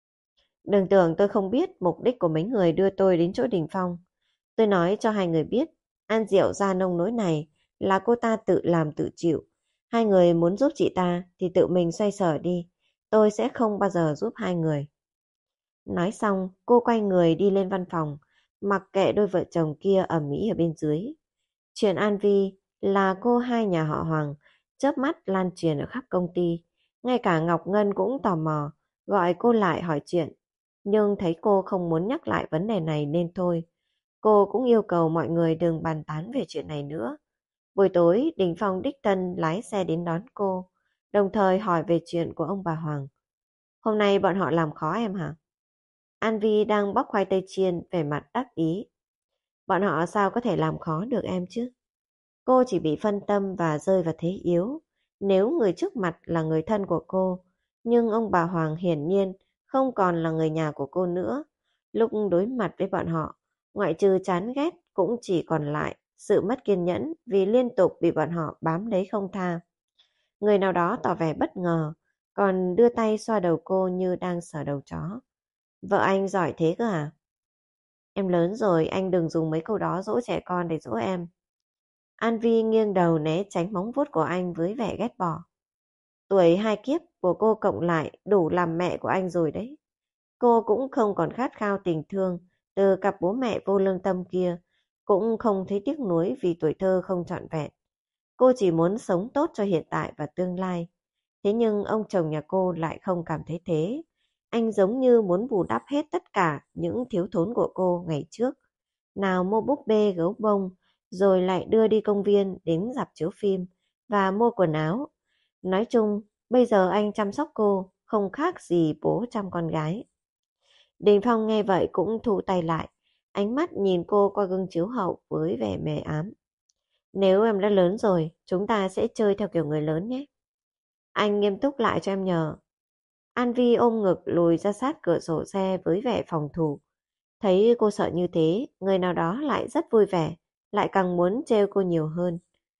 Đừng tưởng tôi không biết mục đích của mấy người đưa tôi đến chỗ Đình Phong. Tôi nói cho hai người biết, An Diệu ra nông nỗi này là cô ta tự làm tự chịu. Hai người muốn giúp chị ta thì tự mình xoay sở đi. Tôi sẽ không bao giờ giúp hai người. Nói xong, cô quay người đi lên văn phòng, mặc kệ đôi vợ chồng kia ầm ĩ ở bên dưới. Chuyện An Vi là cô hai nhà họ Hoàng, chớp mắt lan truyền ở khắp công ty. Ngay cả Ngọc Ngân cũng tò mò, gọi cô lại hỏi chuyện. Nhưng thấy cô không muốn nhắc lại vấn đề này nên thôi. Cô cũng yêu cầu mọi người đừng bàn tán về chuyện này nữa. Buổi tối, Đình Phong đích thân lái xe đến đón cô, đồng thời hỏi về chuyện của ông bà Hoàng. Hôm nay bọn họ làm khó em hả? An Vi đang bóc khoai tây chiên vẻ mặt đắc ý. Bọn họ sao có thể làm khó được em chứ? Cô chỉ bị phân tâm và rơi vào thế yếu. Nếu người trước mặt là người thân của cô, nhưng ông bà Hoàng hiển nhiên không còn là người nhà của cô nữa. Lúc đối mặt với bọn họ, ngoại trừ chán ghét cũng chỉ còn lại sự mất kiên nhẫn vì liên tục bị bọn họ bám lấy không tha. Người nào đó tỏ vẻ bất ngờ, còn đưa tay xoa đầu cô như đang sờ đầu chó. Vợ anh giỏi thế cơ à? Em lớn rồi, anh đừng dùng mấy câu đó dỗ trẻ con để dỗ em. An Vi nghiêng đầu né tránh móng vuốt của anh với vẻ ghét bỏ. Tuổi hai kiếp của cô cộng lại đủ làm mẹ của anh rồi đấy. Cô cũng không còn khát khao tình thương từ cặp bố mẹ vô lương tâm kia, cũng không thấy tiếc nuối vì tuổi thơ không trọn vẹn. Cô chỉ muốn sống tốt cho hiện tại và tương lai. Thế nhưng ông chồng nhà cô lại không cảm thấy thế. Anh giống như muốn bù đắp hết tất cả những thiếu thốn của cô ngày trước. Nào mua búp bê gấu bông, rồi lại đưa đi công viên đến rạp chiếu phim và mua quần áo. Nói chung, bây giờ anh chăm sóc cô không khác gì bố chăm con gái. Đình Phong nghe vậy cũng thu tay lại, ánh mắt nhìn cô qua gương chiếu hậu với vẻ mờ ám. Nếu em đã lớn rồi, chúng ta sẽ chơi theo kiểu người lớn nhé. Anh nghiêm túc lại cho em nhờ. An Vi ôm ngực lùi ra sát cửa sổ xe với vẻ phòng thủ. Thấy cô sợ như thế, người nào đó lại rất vui vẻ, lại càng muốn trêu cô nhiều hơn.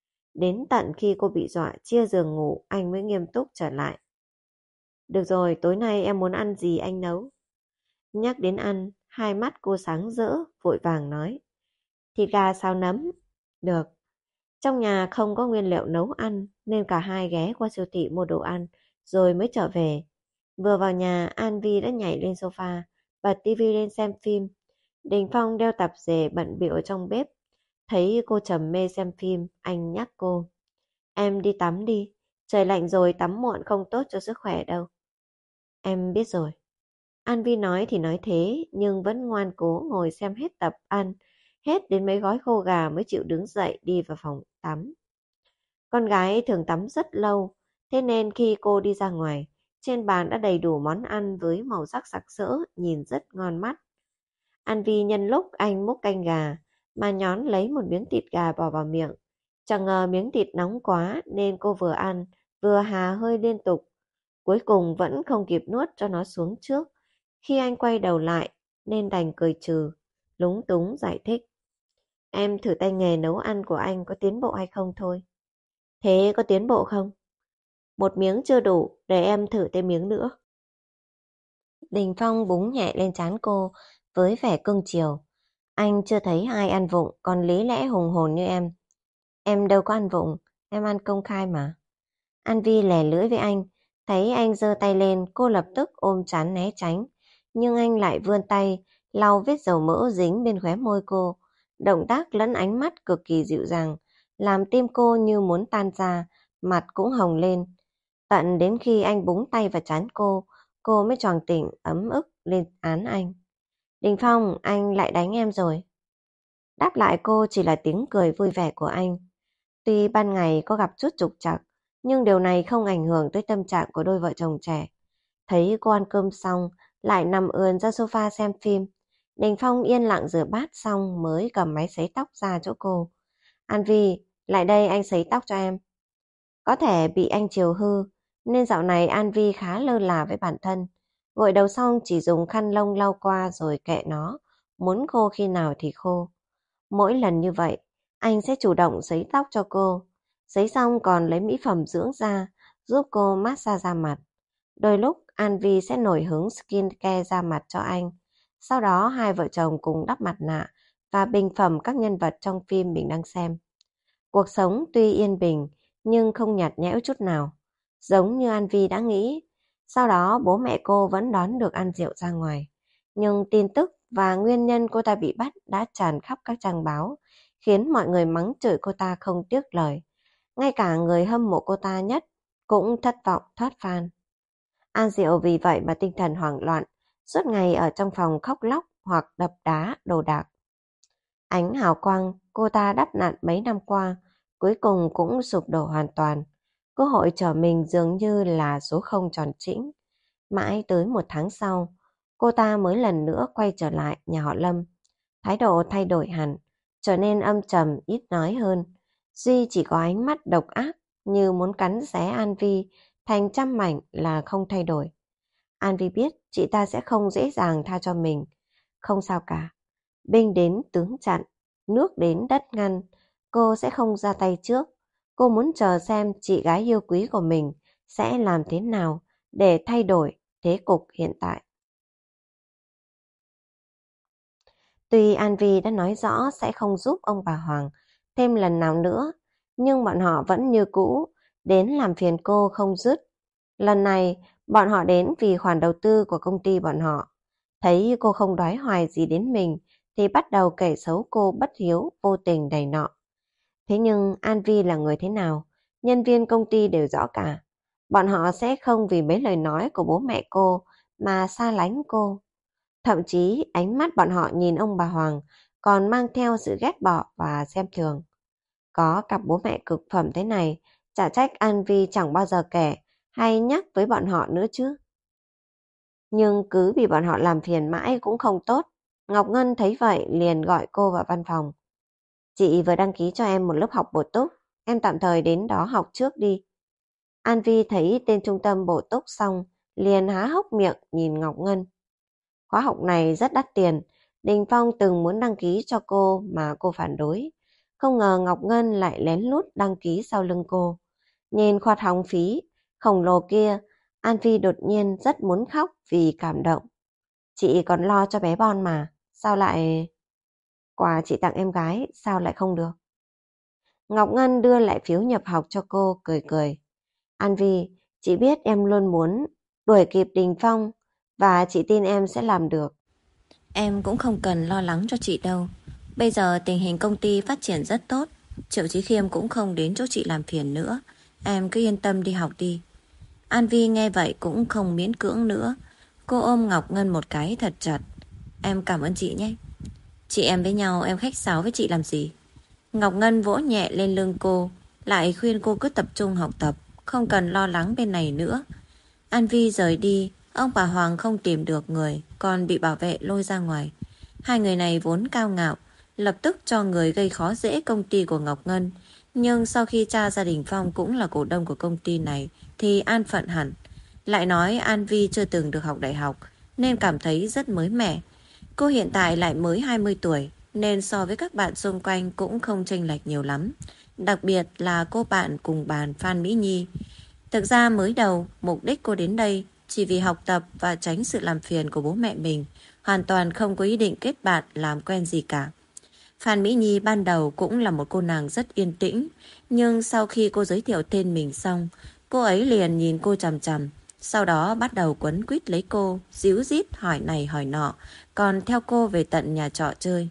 Đến tận khi cô bị dọa chia giường ngủ, anh mới nghiêm túc trở lại. Được rồi, tối nay em muốn ăn gì anh nấu. Nhắc đến ăn, hai mắt cô sáng rỡ, vội vàng nói. Thịt gà xào nấm. Được. Trong nhà không có nguyên liệu nấu ăn nên cả hai ghé qua siêu thị mua đồ ăn rồi mới trở về. Vừa vào nhà, An Vi đã nhảy lên sofa, bật tivi lên xem phim. Đình Phong đeo tạp dề bận bịu ở trong bếp. Thấy cô trầm mê xem phim, anh nhắc cô. Em đi tắm đi, trời lạnh rồi tắm muộn không tốt cho sức khỏe đâu. Em biết rồi. An Vi nói thì nói thế, nhưng vẫn ngoan cố ngồi xem hết tập ăn, hết đến mấy gói khô gà mới chịu đứng dậy đi vào phòng tắm. Con gái thường tắm rất lâu, thế nên khi cô đi ra ngoài, trên bàn đã đầy đủ món ăn với màu sắc sặc sỡ, nhìn rất ngon mắt. An Vi nhân lúc anh múc canh gà, mà nhón lấy một miếng thịt gà bỏ vào miệng. Chẳng ngờ miếng thịt nóng quá nên cô vừa ăn, vừa hà hơi liên tục. Cuối cùng vẫn không kịp nuốt cho nó xuống trước. Khi anh quay đầu lại nên đành cười trừ, lúng túng giải thích. Em thử tay nghề nấu ăn của anh có tiến bộ hay không thôi. Thế có tiến bộ không? Một miếng chưa đủ, để em thử thêm miếng nữa. Đình Phong búng nhẹ lên trán cô với vẻ cưng chiều. Anh chưa thấy ai ăn vụng còn lý lẽ hùng hồn như em. Em đâu có ăn vụng, em ăn công khai mà. An Vi lè lưỡi với anh, thấy anh giơ tay lên, cô lập tức ôm trán né tránh. Nhưng anh lại vươn tay, lau vết dầu mỡ dính bên khóe môi cô. Động tác lẫn ánh mắt cực kỳ dịu dàng, làm tim cô như muốn tan ra, mặt cũng hồng lên. Tận đến khi anh búng tay vào trán cô mới choàng tỉnh ấm ức lên án anh. Đình Phong, anh lại đánh em rồi. Đáp lại cô chỉ là tiếng cười vui vẻ của anh. Tuy ban ngày có gặp chút trục trặc, nhưng điều này không ảnh hưởng tới tâm trạng của đôi vợ chồng trẻ. Thấy cô ăn cơm xong, lại nằm ườn ra sofa xem phim. Đình Phong yên lặng rửa bát xong mới cầm máy sấy tóc ra chỗ cô. An Vi, lại đây anh sấy tóc cho em. Có thể bị anh chiều hư, nên dạo này An Vi khá lơ là với bản thân. Gội đầu xong chỉ dùng khăn lông lau qua rồi kệ nó, muốn khô khi nào thì khô. Mỗi lần như vậy, anh sẽ chủ động sấy tóc cho cô. Sấy xong còn lấy mỹ phẩm dưỡng da, giúp cô massage da mặt. Đôi lúc An Vi sẽ nổi hứng skincare da mặt cho anh. Sau đó hai vợ chồng cùng đắp mặt nạ và bình phẩm các nhân vật trong phim mình đang xem. Cuộc sống tuy yên bình nhưng không nhạt nhẽo chút nào. Giống như An Vi đã nghĩ. Sau đó bố mẹ cô vẫn đón được ăn rượu ra ngoài. Nhưng tin tức và nguyên nhân cô ta bị bắt đã tràn khắp các trang báo, khiến mọi người mắng chửi cô ta không tiếc lời. Ngay cả người hâm mộ cô ta nhất cũng thất vọng thoát van. An Diệu vì vậy mà tinh thần hoảng loạn, suốt ngày ở trong phòng khóc lóc hoặc đập đá đồ đạc. Ánh hào quang cô ta đắp nặn mấy năm qua, cuối cùng cũng sụp đổ hoàn toàn. Cơ hội trở mình dường như là số không tròn trĩnh. Mãi tới một tháng sau, cô ta mới lần nữa quay trở lại nhà họ Lâm. Thái độ thay đổi hẳn, trở nên âm trầm ít nói hơn. Duy chỉ có ánh mắt độc ác như muốn cắn xé An Vi thành trăm mảnh là không thay đổi. An Vi biết chị ta sẽ không dễ dàng tha cho mình. Không sao cả. Binh đến tướng chặn, nước đến đất ngăn. Cô sẽ không ra tay trước. Cô muốn chờ xem chị gái yêu quý của mình sẽ làm thế nào để thay đổi thế cục hiện tại. Tuy An Vi đã nói rõ sẽ không giúp ông bà Hoàng thêm lần nào nữa, nhưng bọn họ vẫn như cũ, đến làm phiền cô không dứt. Lần này, bọn họ đến vì khoản đầu tư của công ty bọn họ. Thấy cô không đói hoài gì đến mình, thì bắt đầu kể xấu cô bất hiếu, vô tình này nọ. Thế nhưng An Vi là người thế nào? Nhân viên công ty đều rõ cả. Bọn họ sẽ không vì mấy lời nói của bố mẹ cô mà xa lánh cô. Thậm chí ánh mắt bọn họ nhìn ông bà Hoàng còn mang theo sự ghét bỏ và xem thường. Có cặp bố mẹ cực phẩm thế này, chả trách An Vi chẳng bao giờ kể hay nhắc với bọn họ nữa chứ. Nhưng cứ vì bọn họ làm phiền mãi cũng không tốt. Ngọc Ngân thấy vậy liền gọi cô vào văn phòng. Chị vừa đăng ký cho em một lớp học bổ túc, em tạm thời đến đó học trước đi. An Vi thấy tên trung tâm bổ túc xong, liền há hốc miệng nhìn Ngọc Ngân. Khóa học này rất đắt tiền, Đình Phong từng muốn đăng ký cho cô mà cô phản đối. Không ngờ Ngọc Ngân lại lén lút đăng ký sau lưng cô. Nhìn khoản học phí khổng lồ kia, An Vi đột nhiên rất muốn khóc vì cảm động. Chị còn lo cho bé Bon mà. Sao lại... Quà chị tặng em gái, sao lại không được? Ngọc Ngân đưa lại phiếu nhập học cho cô, cười cười. An Vi, chị biết em luôn muốn đuổi kịp Đình Phong và chị tin em sẽ làm được. Em cũng không cần lo lắng cho chị đâu. Bây giờ tình hình công ty phát triển rất tốt. Triệu Chí Khiêm cũng không đến chỗ chị làm phiền nữa. Em cứ yên tâm đi học đi. An Vi nghe vậy cũng không miễn cưỡng nữa. Cô ôm Ngọc Ngân một cái thật chặt. Em cảm ơn chị nhé. Chị em với nhau em khách sáo với chị làm gì? Ngọc Ngân vỗ nhẹ lên lưng cô, lại khuyên cô cứ tập trung học tập, không cần lo lắng bên này nữa. An Vi rời đi, ông bà Hoàng không tìm được người, còn bị bảo vệ lôi ra ngoài. Hai người này vốn cao ngạo, lập tức cho người gây khó dễ công ty của Ngọc Ngân. Nhưng sau khi cha gia đình Phong cũng là cổ đông của công ty này, thì an phận hẳn. Lại nói An Vi chưa từng được học đại học, nên cảm thấy rất mới mẻ. Cô hiện tại lại mới 20 tuổi, nên so với các bạn xung quanh cũng không chênh lệch nhiều lắm. Đặc biệt là cô bạn cùng bàn Phan Mỹ Nhi. Thực ra mới đầu, mục đích cô đến đây chỉ vì học tập và tránh sự làm phiền của bố mẹ mình, hoàn toàn không có ý định kết bạn làm quen gì cả. Phan Mỹ Nhi ban đầu cũng là một cô nàng rất yên tĩnh, nhưng sau khi cô giới thiệu tên mình xong, cô ấy liền nhìn cô chằm chằm, sau đó bắt đầu quấn quýt lấy cô, díu dít hỏi này hỏi nọ, còn theo cô về tận nhà trọ chơi.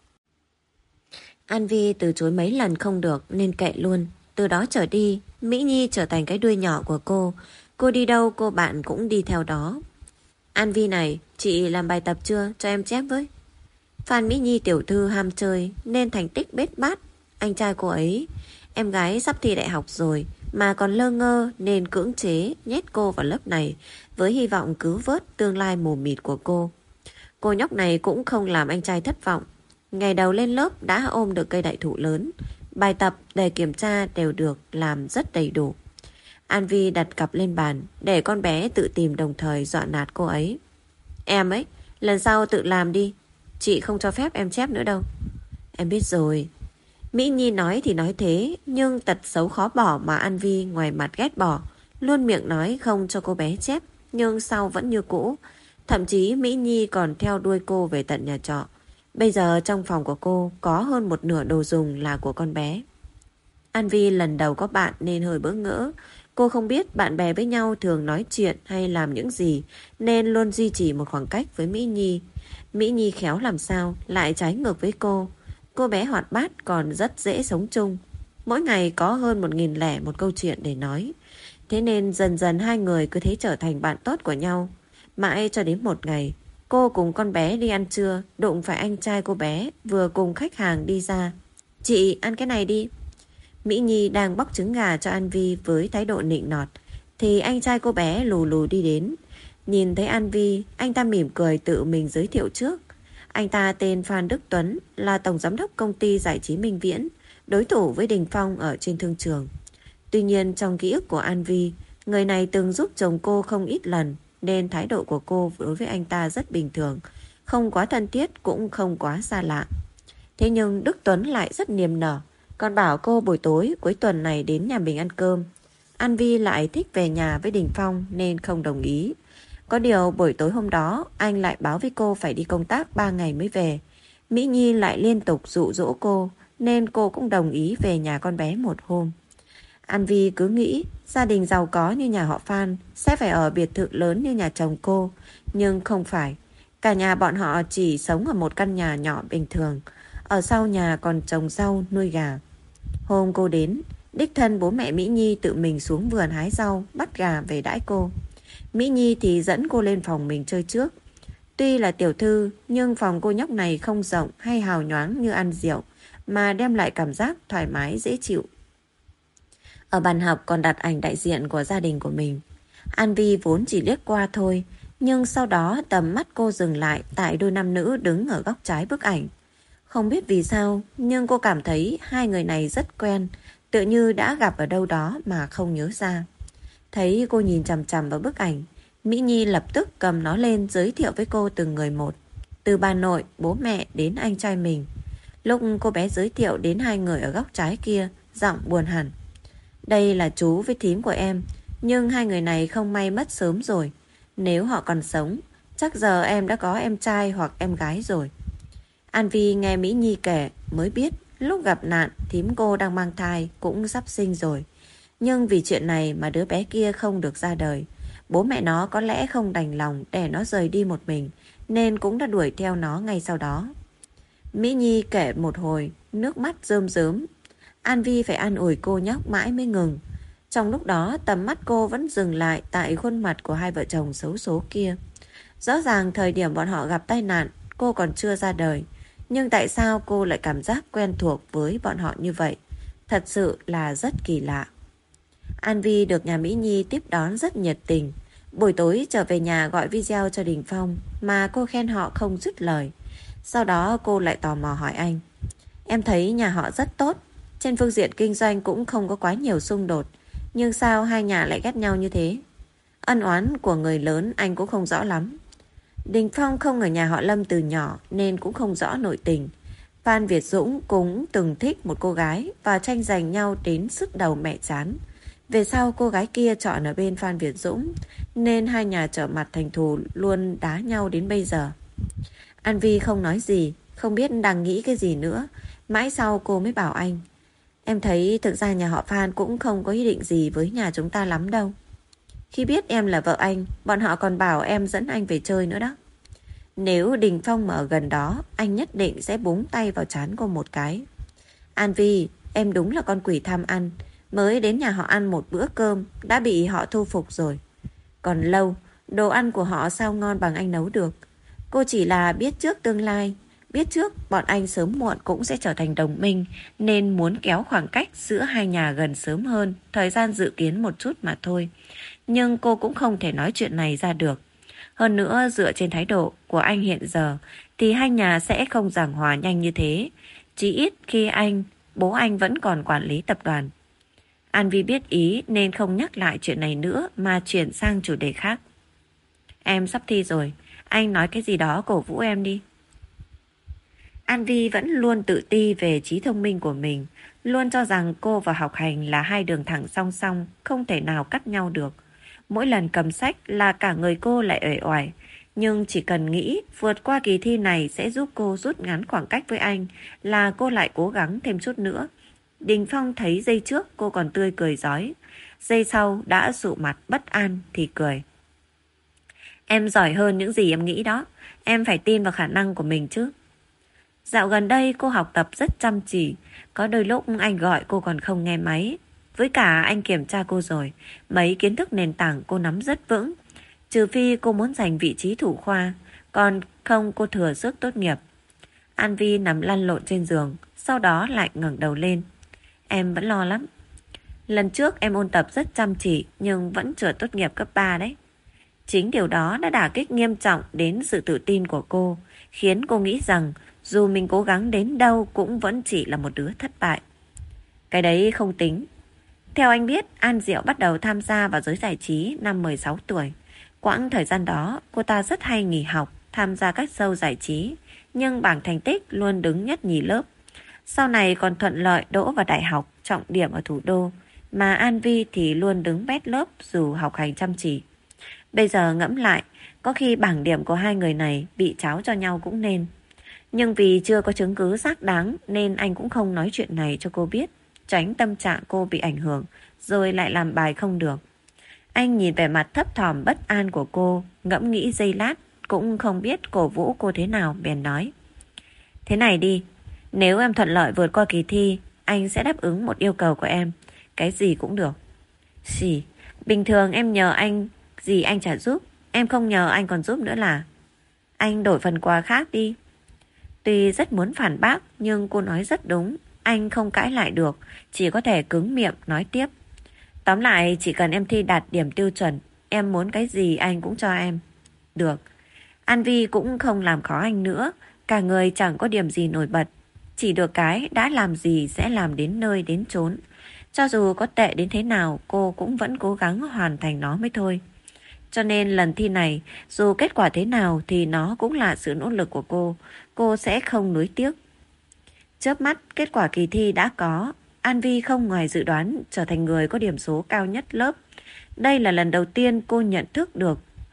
An Vi từ chối mấy lần không được nên kệ luôn. Từ đó trở đi, Mỹ Nhi trở thành cái đuôi nhỏ của cô. Cô đi đâu cô bạn cũng đi theo đó. An Vi này, chị làm bài tập chưa? Cho em chép với. Phan Mỹ Nhi tiểu thư ham chơi nên thành tích bết bát. Anh trai cô ấy, em gái sắp thi đại học rồi mà còn lơ ngơ nên cưỡng chế nhét cô vào lớp này với hy vọng cứu vớt tương lai mù mịt của cô. Cô nhóc này cũng không làm anh trai thất vọng. Ngày đầu lên lớp đã ôm được cây đại thụ lớn. Bài tập, đề kiểm tra đều được làm rất đầy đủ. An Vi đặt cặp lên bàn để con bé tự tìm, đồng thời dọa nạt cô ấy. Em ấy, lần sau tự làm đi. Chị không cho phép em chép nữa đâu. Em biết rồi. Mỹ Nhi nói thì nói thế, nhưng tật xấu khó bỏ mà An Vi ngoài mặt ghét bỏ. Luôn miệng nói không cho cô bé chép, nhưng sau vẫn như cũ. Thậm chí Mỹ Nhi còn theo đuôi cô về tận nhà trọ. Bây giờ trong phòng của cô có hơn một nửa đồ dùng là của con bé. An Vi lần đầu có bạn nên hơi bỡ ngỡ. Cô không biết bạn bè với nhau thường nói chuyện hay làm những gì, nên luôn duy trì một khoảng cách với Mỹ Nhi. Mỹ Nhi khéo làm sao lại trái ngược với cô. Cô bé hoạt bát còn rất dễ sống chung. Mỗi ngày có hơn 1001 câu chuyện để nói. Thế nên dần dần hai người cứ thế trở thành bạn tốt của nhau. Mãi cho đến một ngày, cô cùng con bé đi ăn trưa, đụng phải anh trai cô bé vừa cùng khách hàng đi ra. Chị ăn cái này đi. Mỹ Nhi đang bóc trứng gà cho An Vi với thái độ nịnh nọt, thì anh trai cô bé lù lù đi đến. Nhìn thấy An Vi, anh ta mỉm cười tự mình giới thiệu trước. Anh ta tên Phan Đức Tuấn, là tổng giám đốc công ty giải trí Minh Viễn, đối thủ với Đình Phong ở trên thương trường. Tuy nhiên trong ký ức của An Vi, người này từng giúp chồng cô không ít lần, nên thái độ của cô đối với anh ta rất bình thường, không quá thân thiết cũng không quá xa lạ. Thế nhưng Đức Tuấn lại rất niềm nở, còn bảo cô buổi tối cuối tuần này đến nhà mình ăn cơm. An Vi lại thích về nhà với Đình Phong nên không đồng ý. Có điều buổi tối hôm đó anh lại báo với cô phải đi công tác 3 ngày mới về. Mỹ Nhi lại liên tục dụ dỗ cô nên cô cũng đồng ý về nhà con bé một hôm. An Vi cứ nghĩ gia đình giàu có như nhà họ Phan sẽ phải ở biệt thự lớn như nhà chồng cô, nhưng không phải. Cả nhà bọn họ chỉ sống ở một căn nhà nhỏ bình thường. Ở sau nhà còn trồng rau, nuôi gà. Hôm cô đến, đích thân bố mẹ Mỹ Nhi tự mình xuống vườn hái rau, bắt gà về đãi cô. Mỹ Nhi thì dẫn cô lên phòng mình chơi trước. Tuy là tiểu thư, nhưng phòng cô nhóc này không rộng hay hào nhoáng như An Diệu, mà đem lại cảm giác thoải mái dễ chịu. Ở bàn học còn đặt ảnh đại diện của gia đình của mình. An Vi vốn chỉ liếc qua thôi, nhưng sau đó tầm mắt cô dừng lại tại đôi nam nữ đứng ở góc trái bức ảnh. Không biết vì sao, nhưng cô cảm thấy hai người này rất quen, tự như đã gặp ở đâu đó mà không nhớ ra. Thấy cô nhìn chằm chằm vào bức ảnh, Mỹ Nhi lập tức cầm nó lên giới thiệu với cô từng người một, từ bà nội, bố mẹ đến anh trai mình. Lúc cô bé giới thiệu đến hai người ở góc trái kia, giọng buồn hẳn. Đây là chú với thím của em, nhưng hai người này không may mất sớm rồi. Nếu họ còn sống Chắc giờ em đã có em trai hoặc em gái rồi. An Vi nghe Mỹ Nhi kể mới biết lúc gặp nạn thím cô đang mang thai cũng sắp sinh rồi. Nhưng vì chuyện này mà đứa bé kia không được ra đời. Bố mẹ nó có lẽ không đành lòng để nó rời đi một mình, nên cũng đã đuổi theo nó ngay sau đó. Mỹ Nhi kể một hồi, nước mắt rơm rớm. An Vi phải an ủi cô nhóc mãi mới ngừng. Trong lúc đó tầm mắt cô vẫn dừng lại tại khuôn mặt của hai vợ chồng xấu số kia. Rõ ràng thời điểm bọn họ gặp tai nạn, cô còn chưa ra đời. Nhưng tại sao cô lại cảm giác quen thuộc với bọn họ như vậy? Thật sự là rất kỳ lạ. An Vi được nhà Mỹ Nhi tiếp đón rất nhiệt tình. Buổi tối trở về nhà gọi video cho Đình Phong mà cô khen họ không dứt lời. Sau đó cô lại tò mò hỏi anh. Em thấy nhà họ rất tốt. Trên phương diện kinh doanh cũng không có quá nhiều xung đột. Nhưng sao hai nhà lại ghét nhau như thế? Ân oán của người lớn anh cũng không rõ lắm. Đình Phong không ở nhà họ Lâm từ nhỏ nên cũng không rõ nội tình. Phan Việt Dũng cũng từng thích một cô gái và tranh giành nhau đến sứt đầu mẹ chán. Về sau cô gái kia chọn ở bên Phan Việt Dũng nên hai nhà trở mặt thành thù, luôn đá nhau đến bây giờ. An Vi không nói gì, không biết đang nghĩ cái gì nữa. Mãi sau cô mới bảo anh. Em thấy thực ra nhà họ Phan cũng không có ý định gì với nhà chúng ta lắm đâu. Khi biết em là vợ anh, bọn họ còn bảo em dẫn anh về chơi nữa đó. Nếu Đình Phong mà ở gần đó, anh nhất định sẽ búng tay vào trán cô một cái. An Vi, em đúng là con quỷ tham ăn. Mới đến nhà họ ăn một bữa cơm đã bị họ thu phục rồi. Còn Lâu, đồ ăn của họ sao ngon bằng anh nấu được. Cô chỉ là biết trước tương lai, biết trước bọn anh sớm muộn cũng sẽ trở thành đồng minh, nên muốn kéo khoảng cách giữa hai nhà gần sớm hơn thời gian dự kiến một chút mà thôi. Nhưng cô cũng không thể nói chuyện này ra được. Hơn nữa dựa trên thái độ của anh hiện giờ thì hai nhà sẽ không giảng hòa nhanh như thế. Chỉ ít khi bố anh vẫn còn quản lý tập đoàn. An Vi biết ý nên không nhắc lại chuyện này nữa mà chuyển sang chủ đề khác. Em sắp thi rồi, anh nói cái gì đó cổ vũ em đi. An Vi vẫn luôn tự ti về trí thông minh của mình, luôn cho rằng cô và học hành là hai đường thẳng song song, không thể nào cắt nhau được. Mỗi lần cầm sách là cả người cô lại uể oải, nhưng chỉ cần nghĩ vượt qua kỳ thi này sẽ giúp cô rút ngắn khoảng cách với anh là cô lại cố gắng thêm chút nữa. Đình Phong thấy giây trước cô còn tươi cười rói, giây sau đã sụ mặt bất an thì cười. Em giỏi hơn những gì em nghĩ đó, em phải tin vào khả năng của mình chứ. Dạo gần đây cô học tập rất chăm chỉ, có đôi lúc anh gọi cô còn không nghe máy. Với cả anh kiểm tra cô rồi, mấy kiến thức nền tảng cô nắm rất vững. Trừ phi cô muốn giành vị trí thủ khoa, còn không cô thừa sức tốt nghiệp. An Vi nằm lăn lộn trên giường, sau đó lại ngẩng đầu lên. Em vẫn lo lắm. Lần trước em ôn tập rất chăm chỉ nhưng vẫn chưa tốt nghiệp cấp 3 đấy. Chính điều đó đã đả kích nghiêm trọng đến sự tự tin của cô, khiến cô nghĩ rằng dù mình cố gắng đến đâu cũng vẫn chỉ là một đứa thất bại. Cái đấy không tính. Theo anh biết, An Diệu bắt đầu tham gia vào giới giải trí năm 16 tuổi. Quãng thời gian đó, cô ta rất hay nghỉ học, tham gia các show giải trí, nhưng bảng thành tích luôn đứng nhất nhì lớp. Sau này còn thuận lợi đỗ vào đại học trọng điểm ở thủ đô, mà An Vi thì luôn đứng bét lớp dù học hành chăm chỉ. Bây giờ ngẫm lại, có khi bảng điểm của hai người này bị tráo cho nhau cũng nên. Nhưng vì chưa có chứng cứ xác đáng nên anh cũng không nói chuyện này cho cô biết, tránh tâm trạng cô bị ảnh hưởng, rồi lại làm bài không được. Anh nhìn vẻ mặt thấp thỏm bất an của cô, ngẫm nghĩ giây lát, cũng không biết cổ vũ cô thế nào, bèn nói. Thế này đi, nếu em thuận lợi vượt qua kỳ thi, anh sẽ đáp ứng một yêu cầu của em. Cái gì cũng được. Xì, bình thường em nhờ anh gì anh chả giúp, em không nhờ anh còn giúp nữa là. Anh đổi phần quà khác đi. Tuy rất muốn phản bác nhưng cô nói rất đúng, anh không cãi lại được, chỉ có thể cứng miệng nói tiếp. Tóm lại chỉ cần em thi đạt điểm tiêu chuẩn, em muốn cái gì anh cũng cho em. Được. An Vi cũng không làm khó anh nữa, cả người chẳng có điểm gì nổi bật, chỉ được cái đã làm gì sẽ làm đến nơi đến chốn. Cho dù có tệ đến thế nào, cô cũng vẫn cố gắng hoàn thành nó mới thôi. Cho nên lần thi này, dù kết quả thế nào thì nó cũng là sự nỗ lực của cô sẽ không nuối tiếc. Chớp mắt, kết quả kỳ thi đã có. An Vi không ngoài dự đoán trở thành người có điểm số cao nhất lớp. Đây là lần đầu tiên cô nhận thức được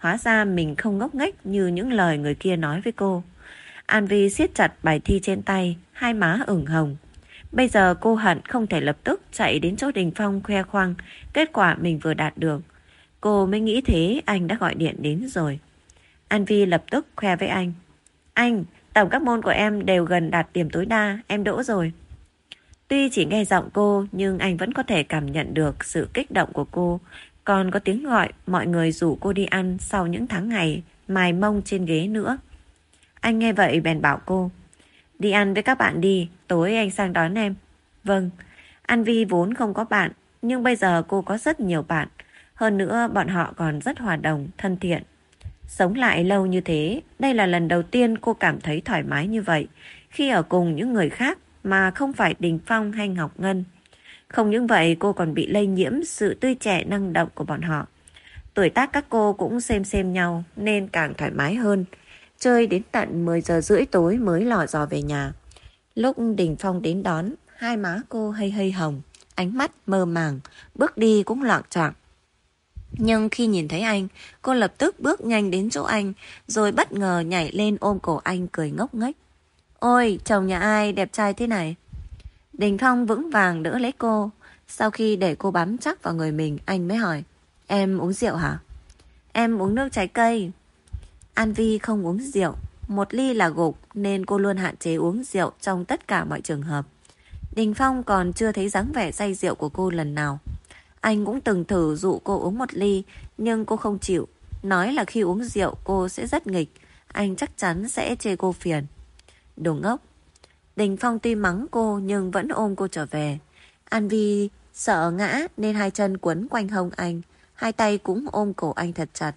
Hóa ra mình không ngốc nghếch như những lời người kia nói với cô. An Vi siết chặt bài thi trên tay, hai má ửng hồng. Bây giờ cô hận không thể lập tức chạy đến chỗ Đình Phong khoe khoang kết quả mình vừa đạt được. Cô mới nghĩ thế anh đã gọi điện đến rồi. An Vi lập tức khoe với anh. Anh, tổng các môn của em đều gần đạt điểm tối đa, em đỗ rồi. Tuy chỉ nghe giọng cô nhưng anh vẫn có thể cảm nhận được sự kích động của cô. Còn có tiếng gọi mọi người rủ cô đi ăn sau những tháng ngày mài mông trên ghế nữa. Anh nghe vậy bèn bảo cô. Đi ăn với các bạn đi, tối anh sang đón em. Vâng, An Vi vốn không có bạn, nhưng bây giờ cô có rất nhiều bạn. Hơn nữa bọn họ còn rất hòa đồng, thân thiện. Sống lại lâu như thế, đây là lần đầu tiên cô cảm thấy thoải mái như vậy, khi ở cùng những người khác mà không phải Đình Phong hay Ngọc Ngân. Không những vậy cô còn bị lây nhiễm sự tươi trẻ năng động của bọn họ. Tuổi tác các cô cũng xem nhau nên càng thoải mái hơn. Chơi đến tận 10 giờ rưỡi tối mới lò dò về nhà. Lúc Đình Phong đến đón, hai má cô hơi hồng, ánh mắt mơ màng, bước đi cũng loạng choạng. Nhưng khi nhìn thấy anh, cô lập tức bước nhanh đến chỗ anh, rồi bất ngờ nhảy lên ôm cổ anh cười ngốc nghếch. Ôi, chồng nhà ai đẹp trai thế này? Đình Phong vững vàng đỡ lấy cô. Sau khi để cô bám chắc vào người mình, anh mới hỏi. Em uống rượu hả? Em uống nước trái cây. An Vi không uống rượu. Một ly là gục nên cô luôn hạn chế uống rượu trong tất cả mọi trường hợp. Đình Phong còn chưa thấy dáng vẻ say rượu của cô lần nào. Anh cũng từng thử dụ cô uống một ly, nhưng cô không chịu. Nói là khi uống rượu cô sẽ rất nghịch. Anh chắc chắn sẽ chê cô phiền. Đồ ngốc. Đình Phong tuy mắng cô nhưng vẫn ôm cô trở về. An Vi sợ ngã nên hai chân quấn quanh hông anh. Hai tay cũng ôm cổ anh thật chặt.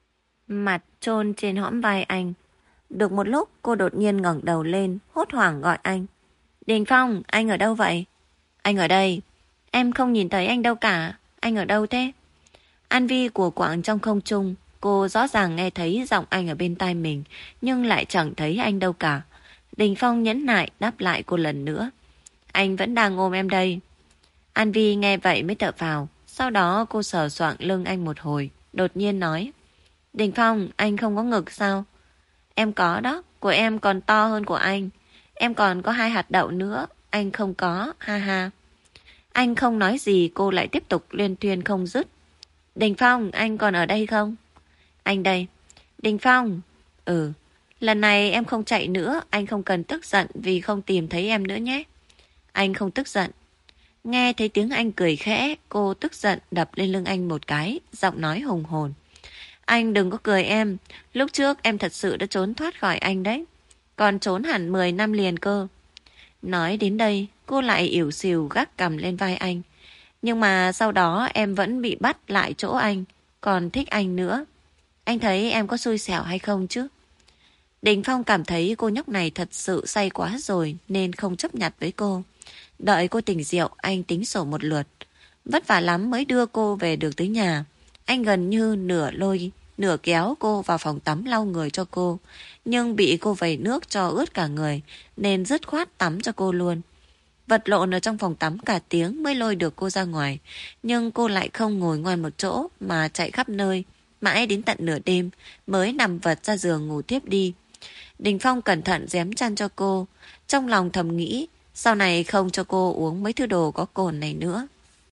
Mặt chôn trên hõm vai anh. Được một lúc cô đột nhiên ngẩng đầu lên, hốt hoảng gọi anh. Đình Phong, anh ở đâu vậy? Anh ở đây. Em không nhìn thấy anh đâu cả. Anh ở đâu thế? An Vi của quạng trong không trung. Cô rõ ràng nghe thấy giọng anh ở bên tai mình, nhưng lại chẳng thấy anh đâu cả. Đình Phong nhẫn nại đáp lại cô lần nữa. Anh vẫn đang ôm em đây. An Vi nghe vậy mới thở phào. Sau đó cô sờ soạng lưng anh một hồi, đột nhiên nói. Đình Phong, anh không có ngực sao? Em có đó, của em còn to hơn của anh. Em còn có 2 hạt đậu nữa, anh không có, ha ha. Anh không nói gì, cô lại tiếp tục liên thuyên không dứt. Đình Phong, anh còn ở đây không? Anh đây. Đình Phong. Lần này em không chạy nữa, anh không cần tức giận vì không tìm thấy em nữa nhé. Anh không tức giận. Nghe thấy tiếng anh cười khẽ, cô tức giận đập lên lưng anh một cái, giọng nói hùng hồn. Anh đừng có cười em, lúc trước em thật sự đã trốn thoát khỏi anh đấy. Còn trốn hẳn 10 năm liền cơ. Nói đến đây, cô lại ỉu xìu gác cằm lên vai anh. Nhưng mà sau đó em vẫn bị bắt lại chỗ anh, còn thích anh nữa. Anh thấy em có xui xẻo hay không chứ? Đình Phong cảm thấy cô nhóc này thật sự say quá rồi nên không chấp nhặt với cô. Đợi cô tỉnh rượu, anh tính sổ một lượt. Vất vả lắm mới đưa cô về được tới nhà. Anh gần như nửa lôi, nửa kéo cô vào phòng tắm lau người cho cô. Nhưng bị cô vẩy nước cho ướt cả người nên dứt khoát tắm cho cô luôn. Vật lộn ở trong phòng tắm cả tiếng mới lôi được cô ra ngoài. Nhưng cô lại không ngồi ngoan một chỗ mà chạy khắp nơi. Mãi đến tận nửa đêm mới nằm vật ra giường ngủ tiếp đi. Đình Phong cẩn thận giém chăn cho cô. Trong lòng thầm nghĩ sau này không cho cô uống mấy thứ đồ có cồn này nữa.